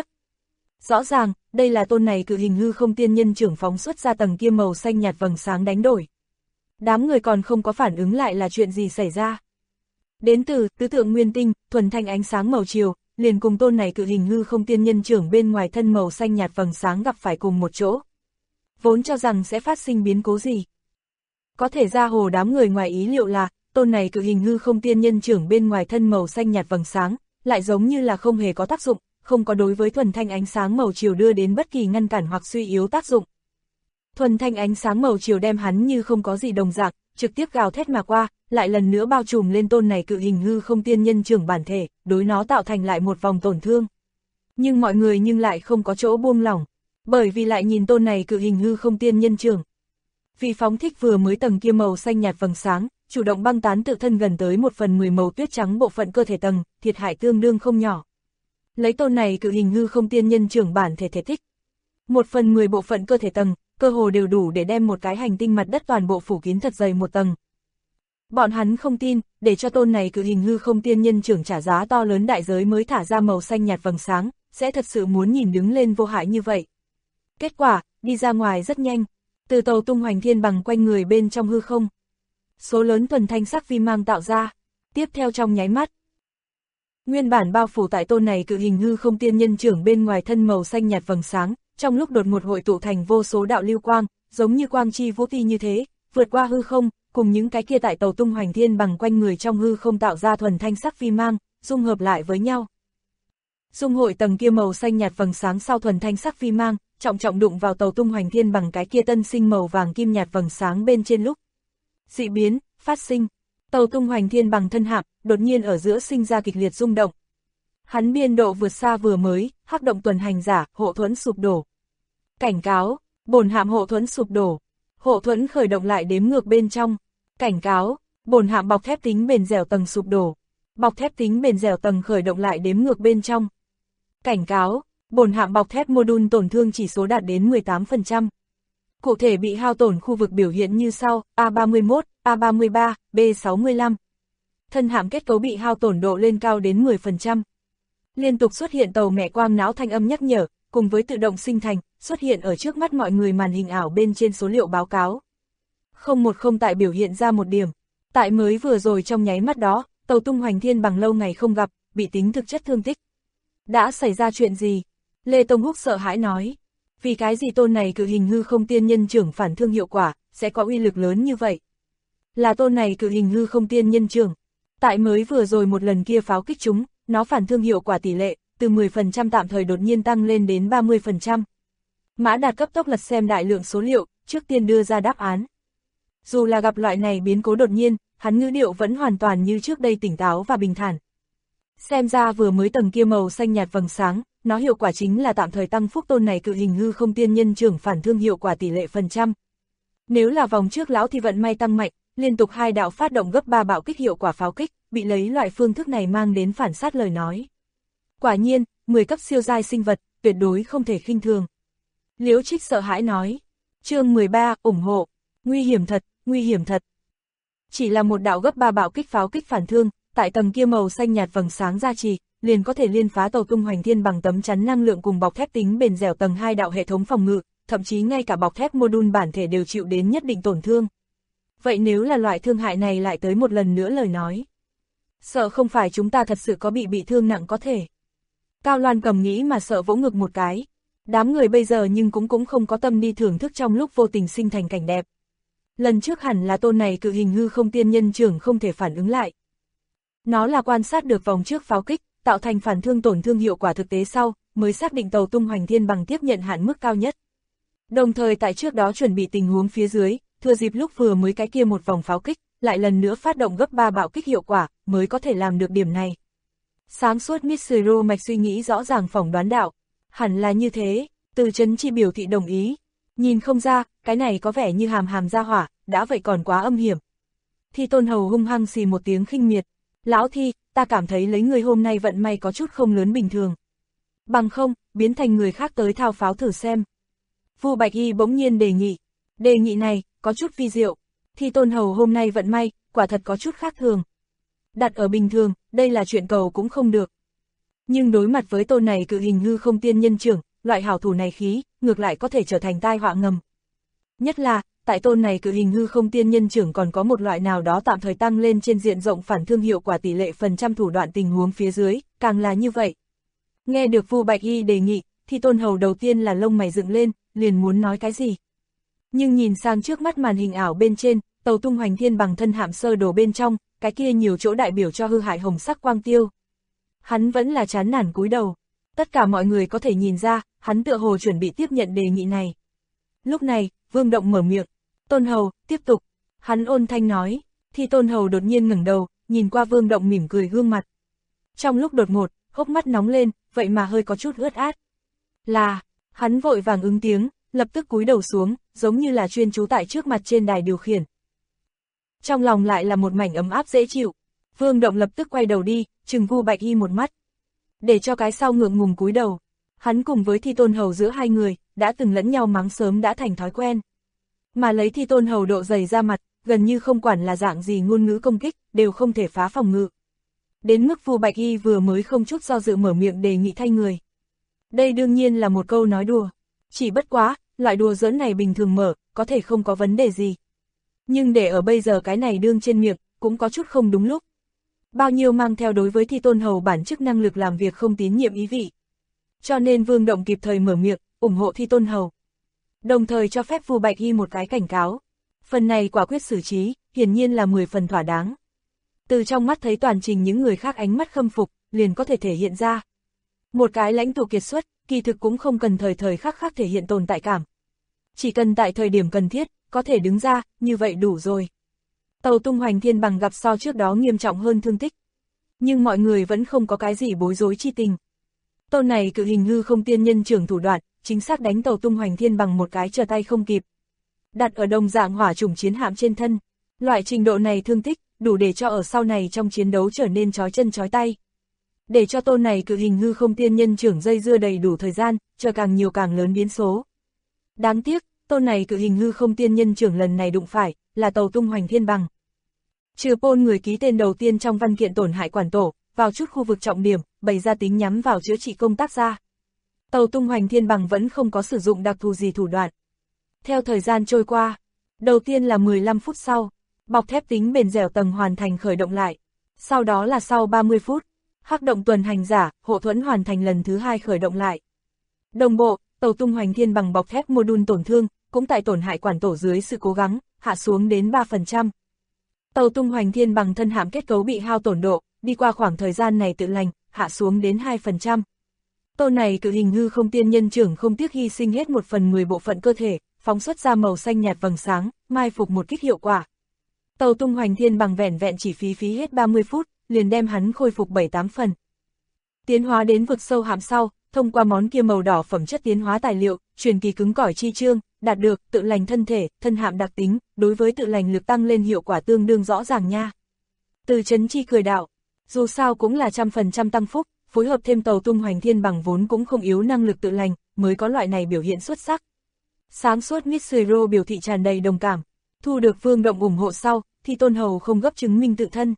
Rõ ràng, đây là tôn này cự hình hư không tiên nhân trưởng phóng xuất ra tầng kia màu xanh nhạt vầng sáng đánh đổi. Đám người còn không có phản ứng lại là chuyện gì xảy ra. Đến từ tứ tượng nguyên tinh, thuần thanh ánh sáng màu chiều, liền cùng tôn này cự hình hư không tiên nhân trưởng bên ngoài thân màu xanh nhạt vầng sáng gặp phải cùng một chỗ. Vốn cho rằng sẽ phát sinh biến cố gì. Có thể ra hồ đám người ngoài ý liệu là, tôn này cự hình hư không tiên nhân trưởng bên ngoài thân màu xanh nhạt vầng sáng, lại giống như là không hề có tác dụng, không có đối với thuần thanh ánh sáng màu chiều đưa đến bất kỳ ngăn cản hoặc suy yếu tác dụng. Thuần thanh ánh sáng màu chiều đem hắn như không có gì đồng dạng, trực tiếp gào thét mà qua, lại lần nữa bao trùm lên tôn này cự hình hư không tiên nhân trưởng bản thể, đối nó tạo thành lại một vòng tổn thương. Nhưng mọi người lại không có chỗ buông lỏng, bởi vì lại nhìn tôn này cự hình hư không tiên nhân trưởng. Vì phóng thích vừa mới tầng kia màu xanh nhạt vầng sáng, chủ động băng tán tự thân gần tới 1/10 màu tuyết trắng bộ phận cơ thể tầng, thiệt hại tương đương không nhỏ. Lấy tôn này cự hình hư không tiên nhân trưởng bản thể thể tích. 1/10 bộ phận cơ thể tầng, cơ hồ đều đủ để đem một cái hành tinh mặt đất toàn bộ phủ kín thật dày một tầng. Bọn hắn không tin, để cho tôn này cự hình hư không tiên nhân trưởng trả giá to lớn đại giới mới thả ra màu xanh nhạt vầng sáng, sẽ thật sự muốn nhìn đứng lên vô hại như vậy. Kết quả, đi ra ngoài rất nhanh, từ tàu tung hoành thiên bằng quanh người bên trong hư không. Số lớn thuần thanh sắc vi mang tạo ra, tiếp theo trong nháy mắt. Nguyên bản bao phủ tại tôn này cự hình hư không tiên nhân trưởng bên ngoài thân màu xanh nhạt vầng sáng, trong lúc đột ngột hội tụ thành vô số đạo lưu quang, giống như quang chi vũ ti như thế, vượt qua hư không, cùng những cái kia tại tàu tung hoành thiên bằng quanh người trong hư không tạo ra thuần thanh sắc vi mang, dung hợp lại với nhau. Dung hội tầng kia màu xanh nhạt vầng sáng sau thuần thanh sắc vi mang, trọng trọng đụng vào tàu tung hoành thiên bằng cái kia tân sinh màu vàng kim nhạt vầng sáng bên trên lúc. Dị biến, phát sinh, tàu tung hoành thiên bằng thân hạm, đột nhiên ở giữa sinh ra kịch liệt rung động. Hắn biên độ vượt xa vừa mới, hắc động tuần hành giả, hộ thuẫn sụp đổ. Cảnh cáo, bổn hạm hộ thuẫn sụp đổ. Hộ thuẫn khởi động lại đếm ngược bên trong. Cảnh cáo, bổn hạm bọc thép tính bền dẻo tầng sụp đổ. Bọc thép tính bền dẻo tầng khởi động lại đếm ngược bên trong. Cảnh cáo, bổn hạm bọc thép module tổn thương chỉ số đạt đến 18%. Cụ thể bị hao tổn khu vực biểu hiện như sau: A31, A33, B65. Thân hạm kết cấu bị hao tổn độ lên cao đến 10%. Liên tục xuất hiện tàu mẹ quang não thanh âm nhắc nhở, cùng với tự động sinh thành, xuất hiện ở trước mắt mọi người màn hình ảo bên trên số liệu báo cáo. 010 tại biểu hiện ra một điểm. Tại mới vừa rồi trong nháy mắt đó, tàu tung hoành thiên bằng lâu ngày không gặp, bị tính thực chất thương tích. Đã xảy ra chuyện gì? Lê Tông Húc sợ hãi nói. Vì cái gì tôn này cự hình hư không tiên nhân trưởng phản thương hiệu quả, sẽ có uy lực lớn như vậy? Là tôn này cự hình hư không tiên nhân trưởng. Tại mới vừa rồi một lần kia pháo kích chúng, nó phản thương hiệu quả tỷ lệ, từ 10% tạm thời đột nhiên tăng lên đến 30%. Mã Đạt cấp tốc lật xem đại lượng số liệu, trước tiên đưa ra đáp án. Dù là gặp loại này biến cố đột nhiên, hắn ngữ điệu vẫn hoàn toàn như trước đây tỉnh táo và bình thản. Xem ra vừa mới tầng kia màu xanh nhạt vầng sáng, nó hiệu quả chính là tạm thời tăng phúc tôn này cự hình hư không tiên nhân trưởng phản thương hiệu quả tỷ lệ phần trăm. Nếu là vòng trước lão thì vận may tăng mạnh, liên tục 2 đạo phát động gấp 3 bạo kích hiệu quả pháo kích, bị lấy loại phương thức này mang đến phản sát lời nói. Quả nhiên, 10 cấp siêu giai sinh vật, tuyệt đối không thể khinh thường. Liễu Trích sợ hãi nói. Chương 13, ủng hộ. Nguy hiểm thật, nguy hiểm thật. Chỉ là một đạo gấp 3 bạo kích pháo kích phản thương, tại tầng kia màu xanh nhạt vầng sáng gia trì, liền có thể liên phá tàu tung hoành thiên bằng tấm chắn năng lượng cùng bọc thép tính bền dẻo tầng 2 đạo hệ thống phòng ngự, thậm chí ngay cả bọc thép module bản thể đều chịu đến nhất định tổn thương. Vậy nếu là loại thương hại này lại tới một lần nữa lời nói, sợ không phải chúng ta thật sự có bị thương nặng có thể. Cao Loan cầm nghĩ mà sợ vỗ ngực một cái. Đám người bây giờ nhưng cũng không có tâm đi thưởng thức trong lúc vô tình sinh thành cảnh đẹp. Lần trước hẳn là tôn này cự hình hư không tiên nhân trưởng không thể phản ứng lại. Nó là quan sát được vòng trước pháo kích, tạo thành phản thương tổn thương hiệu quả thực tế sau, mới xác định tàu tung hoành thiên bằng tiếp nhận hạn mức cao nhất. Đồng thời tại trước đó chuẩn bị tình huống phía dưới, thừa dịp lúc vừa mới cái kia một vòng pháo kích, lại lần nữa phát động gấp 3 bạo kích hiệu quả, mới có thể làm được điểm này. Sáng suốt Mitsuru mạch suy nghĩ rõ ràng phỏng đoán đạo. Hẳn là như thế, Từ Chấn Chi biểu thị đồng ý. Nhìn không ra, cái này có vẻ như hàm ra hỏa, đã vậy còn quá âm hiểm. Thi Tôn Hầu hung hăng xì một tiếng khinh miệt. Lão Thi, ta cảm thấy lấy người hôm nay vận may có chút không lớn bình thường. Bằng không, biến thành người khác tới thao pháo thử xem. Vu Bạch Y bỗng nhiên đề nghị. Đề nghị này, có chút vi diệu. Thi Tôn Hầu hôm nay vận may, quả thật có chút khác thường. Đặt ở bình thường, đây là chuyện cầu cũng không được. Nhưng đối mặt với tôn này cự hình hư không tiên nhân trưởng, loại hảo thủ này khí, ngược lại có thể trở thành tai họa ngầm. Nhất là, tại tôn này cự hình hư không tiên nhân trưởng còn có một loại nào đó tạm thời tăng lên trên diện rộng phản thương hiệu quả tỷ lệ phần trăm thủ đoạn tình huống phía dưới, càng là như vậy. Nghe được Vu Bạch Y đề nghị, thì Tôn Hầu đầu tiên là lông mày dựng lên, liền muốn nói cái gì. Nhưng nhìn sang trước mắt màn hình ảo bên trên, tàu tung hoành thiên bằng thân hạm sơ đồ bên trong, cái kia nhiều chỗ đại biểu cho hư hại hồng sắc quang tiêu. Hắn vẫn là chán nản cúi đầu. Tất cả mọi người có thể nhìn ra, hắn tựa hồ chuẩn bị tiếp nhận đề nghị này. Lúc này, Vương Động mở miệng. Tôn Hầu, tiếp tục. Hắn ôn thanh nói. Thì Tôn Hầu đột nhiên ngẩng đầu, nhìn qua Vương Động mỉm cười gương mặt. Trong lúc đột ngột, hốc mắt nóng lên, vậy mà hơi có chút ướt át. Là, hắn vội vàng ứng tiếng, lập tức cúi đầu xuống, giống như là chuyên chú tại trước mặt trên đài điều khiển. Trong lòng lại là một mảnh ấm áp dễ chịu. Vương Động lập tức quay đầu đi, trừng Vu Bạch Y một mắt. Để cho cái sau ngượng ngùng cúi đầu. Hắn cùng với Thi Tôn Hầu giữa hai người, đã từng lẫn nhau mắng sớm đã thành thói quen. Mà lấy Thi Tôn Hầu độ dày ra mặt, gần như không quản là dạng gì ngôn ngữ công kích, đều không thể phá phòng ngự. Đến mức Vu Bạch Y vừa mới không chút do dự mở miệng đề nghị thay người. Đây đương nhiên là một câu nói đùa. Chỉ bất quá, loại đùa giỡn này bình thường mở, có thể không có vấn đề gì. Nhưng để ở bây giờ cái này đương trên miệng, cũng có chút không đúng lúc. Bao nhiêu mang theo đối với Thi Tôn Hầu bản chức năng lực làm việc không tín nhiệm ý vị. Cho nên Vương Động kịp thời mở miệng, ủng hộ Thi Tôn Hầu. Đồng thời cho phép Vu Bạch Y một cái cảnh cáo. Phần này quả quyết xử trí, hiển nhiên là 10 phần thỏa đáng. Từ trong mắt thấy toàn trình những người khác ánh mắt khâm phục, liền có thể thể hiện ra. Một cái lãnh tụ kiệt xuất, kỳ thực cũng không cần thời khắc thể hiện tồn tại cảm. Chỉ cần tại thời điểm cần thiết, có thể đứng ra, như vậy đủ rồi. Tàu tung hoành thiên bằng gặp so trước đó nghiêm trọng hơn thương tích. Nhưng mọi người vẫn không có cái gì bối rối chi tình. Tôn này cự hình hư không tiên nhân trưởng thủ đoạn, chính xác đánh tàu tung hoành thiên bằng một cái trở tay không kịp. Đặt ở đồng dạng hỏa chủng chiến hạm trên thân. Loại trình độ này thương tích, đủ để cho ở sau này trong chiến đấu trở nên chói chân chói tay. Để cho tôn này cự hình hư không tiên nhân trưởng dây dưa đầy đủ thời gian, chờ càng nhiều càng lớn biến số. Đáng tiếc, tôn này cự hình hư không tiên nhân trưởng lần này đụng phải, là tàu tung hoành thiên bằng. Trừ Pôn người ký tên đầu tiên trong văn kiện tổn hại quản tổ, vào chút khu vực trọng điểm, bày ra tính nhắm vào chữa trị công tác ra. Tàu tung hoành thiên bằng vẫn không có sử dụng đặc thù gì thủ đoạn. Theo thời gian trôi qua, đầu tiên là 15 phút sau, bọc thép tính bền dẻo tầng hoàn thành khởi động lại. Sau đó là sau 30 phút, hắc động tuần hành giả, hộ thuẫn hoàn thành lần thứ 2 khởi động lại. Đồng bộ, tàu tung hoành thiên bằng bọc thép module tổn thương, cũng tại tổn hại quản tổ dưới sự cố gắng, hạ xuống đến 3%. Tàu tung hoành thiên bằng thân hạm kết cấu bị hao tổn độ, đi qua khoảng thời gian này tự lành, hạ xuống đến 2%. Tôn này cự hình hư không tiên nhân trưởng không tiếc hy sinh hết 1/10 bộ phận cơ thể, phóng xuất ra màu xanh nhạt vầng sáng, mai phục một kích hiệu quả. Tàu tung hoành thiên bằng vẻn vẹn chỉ phí hết 30 phút, liền đem hắn khôi phục 7-8 phần. Tiến hóa đến vực sâu hạm sau, thông qua món kia màu đỏ phẩm chất tiến hóa tài liệu, truyền kỳ cứng cỏi chi chương, đạt được tự lành thân thể, thân hạm đặc tính, đối với tự lành lực tăng lên hiệu quả tương đương rõ ràng nha. Từ Chấn Chi cười đạo, dù sao cũng là 100% tăng phúc, phối hợp thêm tàu tung hoành thiên bằng vốn cũng không yếu năng lực tự lành, mới có loại này biểu hiện xuất sắc. Sáng suốt Mitsuro biểu thị tràn đầy đồng cảm, thu được Vương Động ủng hộ sau, thì Tôn Hầu không gấp chứng minh tự thân,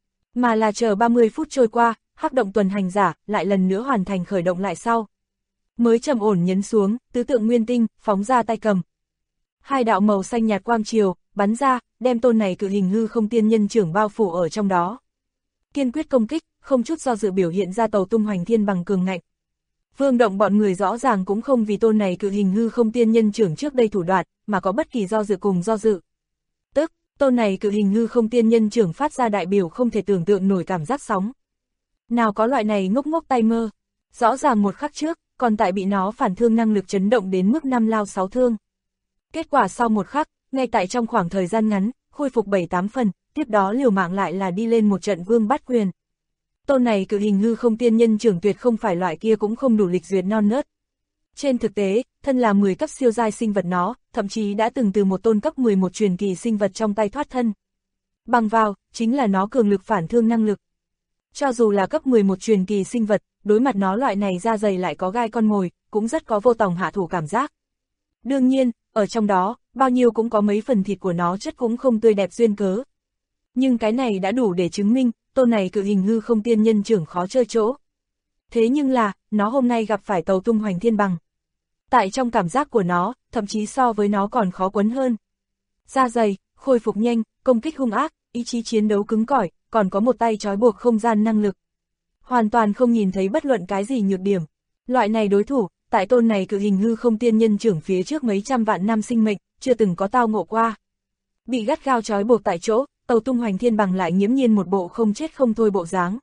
mà là chờ 30 phút trôi qua, Hắc động tuần hành giả lại lần nữa hoàn thành khởi động lại sau. Mới trầm ổn nhấn xuống, tứ tượng nguyên tinh, phóng ra tay cầm. Hai đạo màu xanh nhạt quang chiều, bắn ra, đem tôn này cự hình hư không tiên nhân trưởng bao phủ ở trong đó. Kiên quyết công kích, không chút do dự biểu hiện ra tàu tung hoành thiên bằng cường ngạnh. Vương Động bọn người rõ ràng cũng không vì tôn này cự hình hư không tiên nhân trưởng trước đây thủ đoạn, mà có bất kỳ do dự cùng do dự. Tức, tôn này cự hình hư không tiên nhân trưởng phát ra đại biểu không thể tưởng tượng nổi cảm giác sóng. Nào có loại này ngốc ngốc tay mơ, rõ ràng một khắc trước, còn tại bị nó phản thương năng lực chấn động đến mức 5 lao 6 thương. Kết quả sau một khắc, ngay tại trong khoảng thời gian ngắn, khôi phục 7-8 phần, tiếp đó liều mạng lại là đi lên một trận vương bát quyền. Tôn này cự hình hư không tiên nhân trưởng tuyệt không phải loại kia cũng không đủ lịch duyệt non nớt. Trên thực tế, thân là 10 cấp siêu giai sinh vật nó, thậm chí đã từng từ một tôn cấp 11 truyền kỳ sinh vật trong tay thoát thân. Bằng vào, chính là nó cường lực phản thương năng lực. Cho dù là cấp 11 truyền kỳ sinh vật, đối mặt nó loại này da dày lại có gai con mồi, cũng rất có vô tòng hạ thủ cảm giác. Đương nhiên, ở trong đó, bao nhiêu cũng có mấy phần thịt của nó chất cũng không tươi đẹp duyên cớ. Nhưng cái này đã đủ để chứng minh, tôn này cự hình hư không tiên nhân trưởng khó chơi chỗ. Thế nhưng là, nó hôm nay gặp phải tàu tung hoành thiên bằng. Tại trong cảm giác của nó, thậm chí so với nó còn khó quấn hơn. Da dày, khôi phục nhanh, công kích hung ác, ý chí chiến đấu cứng cỏi, còn có một tay trói buộc không gian năng lực. Hoàn toàn không nhìn thấy bất luận cái gì nhược điểm. Loại này đối thủ, tại tôn này cự hình hư không tiên nhân trưởng phía trước mấy trăm vạn năm sinh mệnh, chưa từng có tao ngộ qua. Bị gắt gao trói buộc tại chỗ, tàu tung hoành thiên bằng lại nghiễm nhiên một bộ không chết không thôi bộ dáng.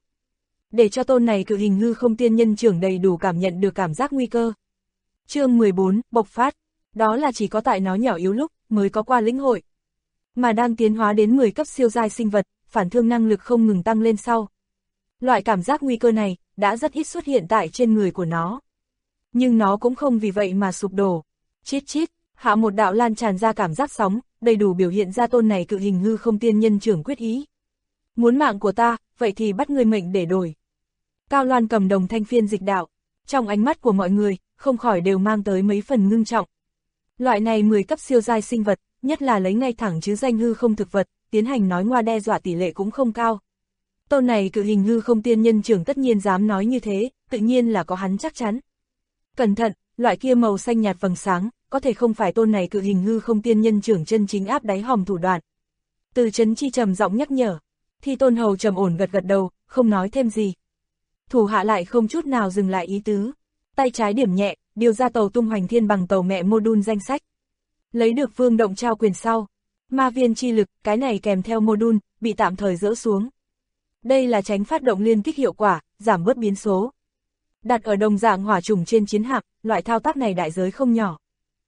Để cho tôn này cự hình hư không tiên nhân trưởng đầy đủ cảm nhận được cảm giác nguy cơ. Chương 14, bộc phát. Đó là chỉ có tại nó nhỏ yếu lúc, mới có qua lĩnh hội. Mà đang tiến hóa đến 10 cấp siêu giai sinh vật, phản thương năng lực không ngừng tăng lên sau. Loại cảm giác nguy cơ này, đã rất ít xuất hiện tại trên người của nó. Nhưng nó cũng không vì vậy mà sụp đổ. Chít chít, hạ một đạo lan tràn ra cảm giác sóng, đầy đủ biểu hiện ra tôn này cự hình hư không tiên nhân trưởng quyết ý. Muốn mạng của ta, vậy thì bắt ngươi mệnh để đổi. Cao Loan cầm đồng thanh phiên dịch đạo. Trong ánh mắt của mọi người, không khỏi đều mang tới mấy phần ngưng trọng. Loại này 10 cấp siêu giai sinh vật, nhất là lấy ngay thẳng chứ danh hư không thực vật, tiến hành nói ngoa đe dọa tỷ lệ cũng không cao. Tôn này cự hình hư không tiên nhân trưởng tất nhiên dám nói như thế, tự nhiên là có hắn chắc chắn. Cẩn thận, loại kia màu xanh nhạt vầng sáng, có thể không phải tôn này cự hình hư không tiên nhân trưởng chân chính áp đáy hòm thủ đoạn. Từ Chấn Chi trầm giọng nhắc nhở, thì Tôn Hầu trầm ổn gật gật đầu, không nói thêm gì. Thủ hạ lại không chút nào dừng lại ý tứ, tay trái điểm nhẹ, điều ra tàu tung hoành thiên bằng tàu mẹ module danh sách. Lấy được Vương Động trao quyền sau, ma viên chi lực, cái này kèm theo module, bị tạm thời dỡ xuống. Đây là tránh phát động liên kích hiệu quả, giảm bớt biến số. Đặt ở đồng dạng hỏa trùng trên chiến hạm, loại thao tác này đại giới không nhỏ.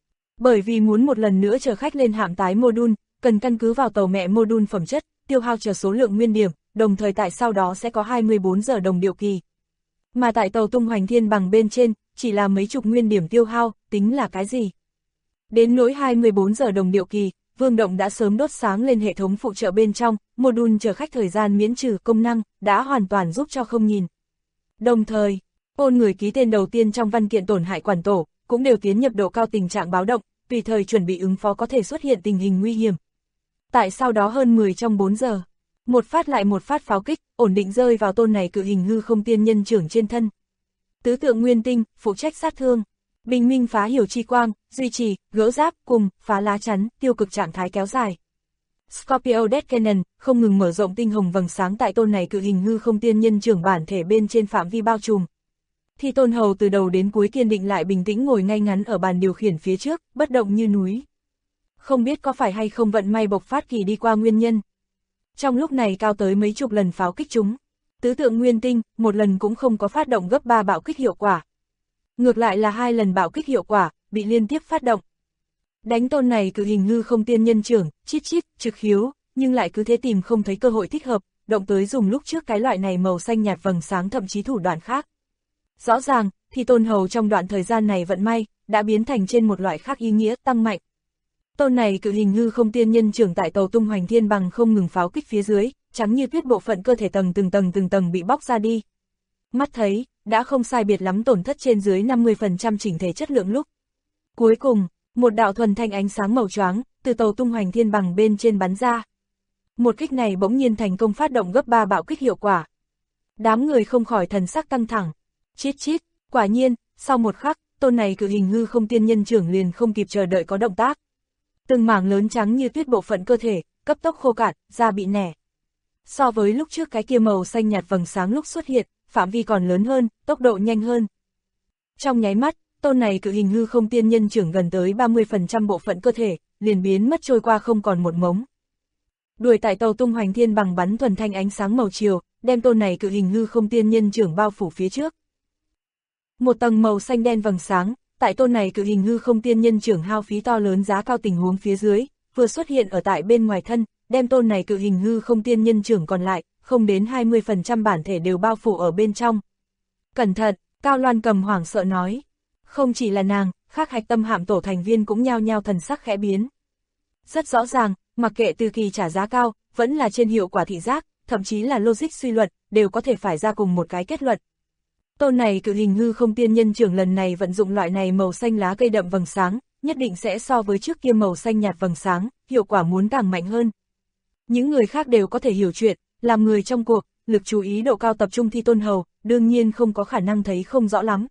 Bởi vì muốn một lần nữa chở khách lên hạm tái module, cần căn cứ vào tàu mẹ module phẩm chất, tiêu hao chờ số lượng nguyên điểm, đồng thời tại sau đó sẽ có 24 giờ đồng điều kỳ. Mà tại tàu tung hoành thiên bằng bên trên, chỉ là mấy chục nguyên điểm tiêu hao, tính là cái gì? Đến nỗi 24 giờ đồng điều kỳ, Vương Động đã sớm đốt sáng lên hệ thống phụ trợ bên trong, module chở khách thời gian miễn trừ công năng, đã hoàn toàn giúp cho không nhìn. Đồng thời, ôn người ký tên đầu tiên trong văn kiện tổn hại quản tổ, cũng đều tiến nhập độ cao tình trạng báo động, tùy thời chuẩn bị ứng phó có thể xuất hiện tình hình nguy hiểm. Tại sau đó hơn 10 trong 4 giờ, một phát lại một phát pháo kích, ổn định rơi vào tôn này cự hình hư không tiên nhân trưởng trên thân. Tứ tượng nguyên tinh, phụ trách sát thương. Bình minh phá hiểu chi quang, duy trì, gỡ giáp, cùng, phá lá chắn, tiêu cực trạng thái kéo dài. Scorpio Death Cannon, không ngừng mở rộng tinh hồng vầng sáng tại tôn này cự hình hư không tiên nhân trưởng bản thể bên trên phạm vi bao trùm. Thì Tôn Hầu từ đầu đến cuối kiên định lại bình tĩnh ngồi ngay ngắn ở bàn điều khiển phía trước, bất động như núi. Không biết có phải hay không vận may bộc phát kỳ đi qua nguyên nhân. Trong lúc này cao tới mấy chục lần pháo kích chúng. Tứ tượng nguyên tinh, một lần cũng không có phát động gấp 3 bạo kích hiệu quả. ngược lại là 2 lần bạo kích hiệu quả, bị liên tiếp phát động. Đánh tôn này cự hình hư không tiên nhân trưởng, chít chít, trực hiếu, nhưng lại cứ thế tìm không thấy cơ hội thích hợp, động tới dùng lúc trước cái loại này màu xanh nhạt vầng sáng thậm chí thủ đoạn khác. Rõ ràng, thì tôn hầu trong đoạn thời gian này vận may, đã biến thành trên một loại khác ý nghĩa tăng mạnh. Tôn này cự hình hư không tiên nhân trưởng tại tàu tung hoành thiên bằng không ngừng pháo kích phía dưới, trắng như tuyết bộ phận cơ thể từng tầng bị bóc ra đi. Mắt thấy, đã không sai biệt lắm tổn thất trên dưới 50% chỉnh thể chất lượng lúc. Cuối cùng, một đạo thuần thanh ánh sáng màu choáng, từ tàu tung hoành thiên bằng bên trên bắn ra. Một kích này bỗng nhiên thành công phát động gấp 3 bạo kích hiệu quả. Đám người không khỏi thần sắc căng thẳng. Chít chít, quả nhiên, sau một khắc, tôn này cự hình hư không tiên nhân trưởng liền không kịp chờ đợi có động tác. Từng mảng lớn trắng như tuyết bộ phận cơ thể, cấp tốc khô cạn, da bị nẻ. So với lúc trước cái kia màu xanh nhạt vầng sáng lúc xuất hiện, phạm vi còn lớn hơn, tốc độ nhanh hơn. Trong nháy mắt, tôn này cự hình hư không tiên nhân trưởng gần tới 30% bộ phận cơ thể, liền biến mất trôi qua không còn một mống. Đuổi tại tàu tung hoành thiên bằng bắn thuần thanh ánh sáng màu chiều, đem tôn này cự hình hư không tiên nhân trưởng bao phủ phía trước. Một tầng màu xanh đen vầng sáng, tại tôn này cự hình hư không tiên nhân trưởng hao phí to lớn giá cao tình huống phía dưới, vừa xuất hiện ở tại bên ngoài thân, đem tôn này cự hình hư không tiên nhân trưởng còn lại, không đến 20% bản thể đều bao phủ ở bên trong. Cẩn thận, Cao Loan Cầm hoảng sợ nói. Không chỉ là nàng, khác hạch tâm hạm tổ thành viên cũng nhao nhao thần sắc khẽ biến. Rất rõ ràng, mặc kệ từ kỳ trả giá cao, vẫn là trên hiệu quả thị giác, thậm chí là logic suy luận, đều có thể phải ra cùng một cái kết luận. Tôn này cự hình hư không tiên nhân trưởng lần này vận dụng loại này màu xanh lá cây đậm vầng sáng, nhất định sẽ so với trước kia màu xanh nhạt vầng sáng, hiệu quả muốn càng mạnh hơn. Những người khác đều có thể hiểu chuyện, làm người trong cuộc, lực chú ý độ cao tập trung thi tôn hầu, đương nhiên không có khả năng thấy không rõ lắm.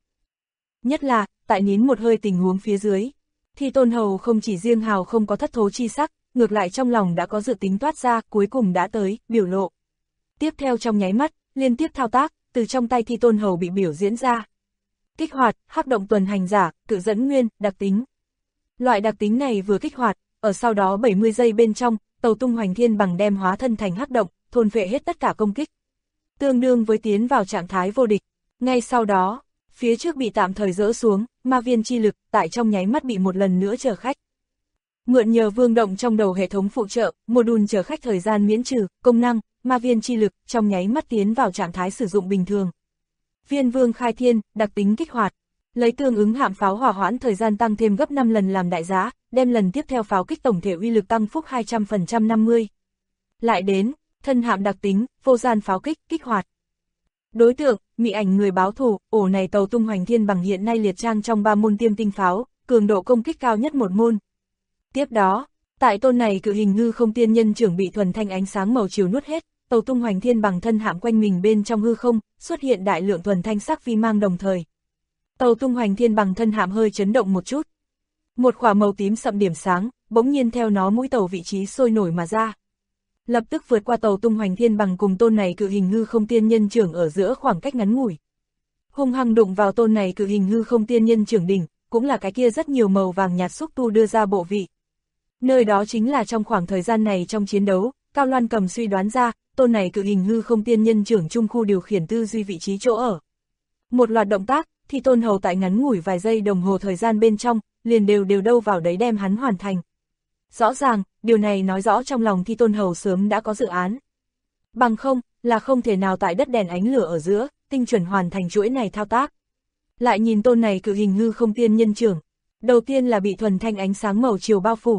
Nhất là, tại nín một hơi tình huống phía dưới, thi tôn hầu không chỉ riêng hào không có thất thố chi sắc, ngược lại trong lòng đã có dự tính toát ra, cuối cùng đã tới, biểu lộ. Tiếp theo trong nháy mắt, liên tiếp thao tác, từ trong tay thi tôn hầu bị biểu diễn ra. Kích hoạt, hắc động tuần hành giả, cự dẫn nguyên, đặc tính. Loại đặc tính này vừa kích hoạt, ở sau đó 70 giây bên trong, tàu tung hoành thiên bằng đem hóa thân thành hắc động, thôn phệ hết tất cả công kích. Tương đương với tiến vào trạng thái vô địch. Ngay sau đó, phía trước bị tạm thời dỡ xuống, ma viên chi lực, tại trong nháy mắt bị một lần nữa chở khách. Mượn nhờ vương động trong đầu hệ thống phụ trợ, module chở khách thời gian miễn trừ, công năng, ma viên chi lực, trong nháy mắt tiến vào trạng thái sử dụng bình thường. Viên vương khai thiên, đặc tính kích hoạt, lấy tương ứng hạm pháo hỏa hoãn thời gian tăng thêm gấp 5 lần làm đại giá, đem lần tiếp theo pháo kích tổng thể uy lực tăng phúc 200% 50. Lại đến, thân hạm đặc tính, vô gian pháo kích, kích hoạt. Đối tượng, mị ảnh người báo thù, ổ này tàu tung hoành thiên bằng hiện nay liệt trang trong 3 môn tiêm tinh pháo, cường độ công kích cao nhất một môn. Tiếp đó, tại tôn này cự hình hư không tiên nhân trưởng bị thuần thanh ánh sáng màu chiều nuốt hết, tàu tung hoành thiên bằng thân hạm quanh mình bên trong hư không, xuất hiện đại lượng thuần thanh sắc vi mang đồng thời. Tàu tung hoành thiên bằng thân hạm hơi chấn động một chút. Một quả màu tím sậm điểm sáng, bỗng nhiên theo nó mũi tàu vị trí sôi nổi mà ra. Lập tức vượt qua tàu tung hoành thiên bằng cùng tôn này cự hình hư không tiên nhân trưởng ở giữa khoảng cách ngắn ngủi. Hung hăng đụng vào tôn này cự hình hư không tiên nhân trưởng đỉnh, cũng là cái kia rất nhiều màu vàng nhạt xúc tu đưa ra bộ vị. Nơi đó chính là trong khoảng thời gian này trong chiến đấu, Cao Loan Cầm suy đoán ra, tôn này cự hình hư không tiên nhân trưởng trung khu điều khiển tư duy vị trí chỗ ở. Một loạt động tác, thì tôn hầu tại ngắn ngủi vài giây đồng hồ thời gian bên trong, liền đều đâu vào đấy đem hắn hoàn thành. Rõ ràng, điều này nói rõ trong lòng thi tôn hầu sớm đã có dự án. Bằng không, là không thể nào tại đất đèn ánh lửa ở giữa, tinh chuẩn hoàn thành chuỗi này thao tác. Lại nhìn tôn này cự hình hư không tiên nhân trưởng, đầu tiên là bị thuần thanh ánh sáng màu chiều bao phủ.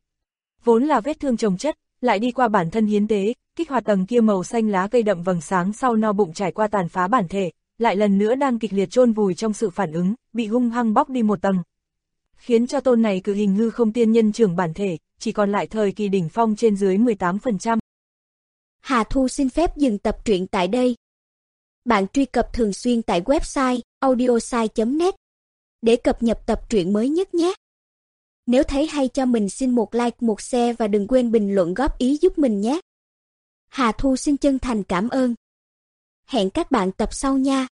Vốn là vết thương chồng chất, lại đi qua bản thân hiến tế, kích hoạt tầng kia màu xanh lá cây đậm vầng sáng sau no bụng trải qua tàn phá bản thể, lại lần nữa đang kịch liệt chôn vùi trong sự phản ứng, bị hung hăng bóc đi một tầng. Khiến cho tôn này cự hình hư không tiên nhân trưởng bản thể, chỉ còn lại thời kỳ đỉnh phong trên dưới 18%. Hà Thu xin phép dừng tập truyện tại đây. Bạn truy cập thường xuyên tại website audiosai.net để cập nhật tập truyện mới nhất nhé. Nếu thấy hay cho mình xin một like, một share và đừng quên bình luận góp ý giúp mình nhé. Hà Thu xin chân thành cảm ơn. Hẹn các bạn tập sau nha.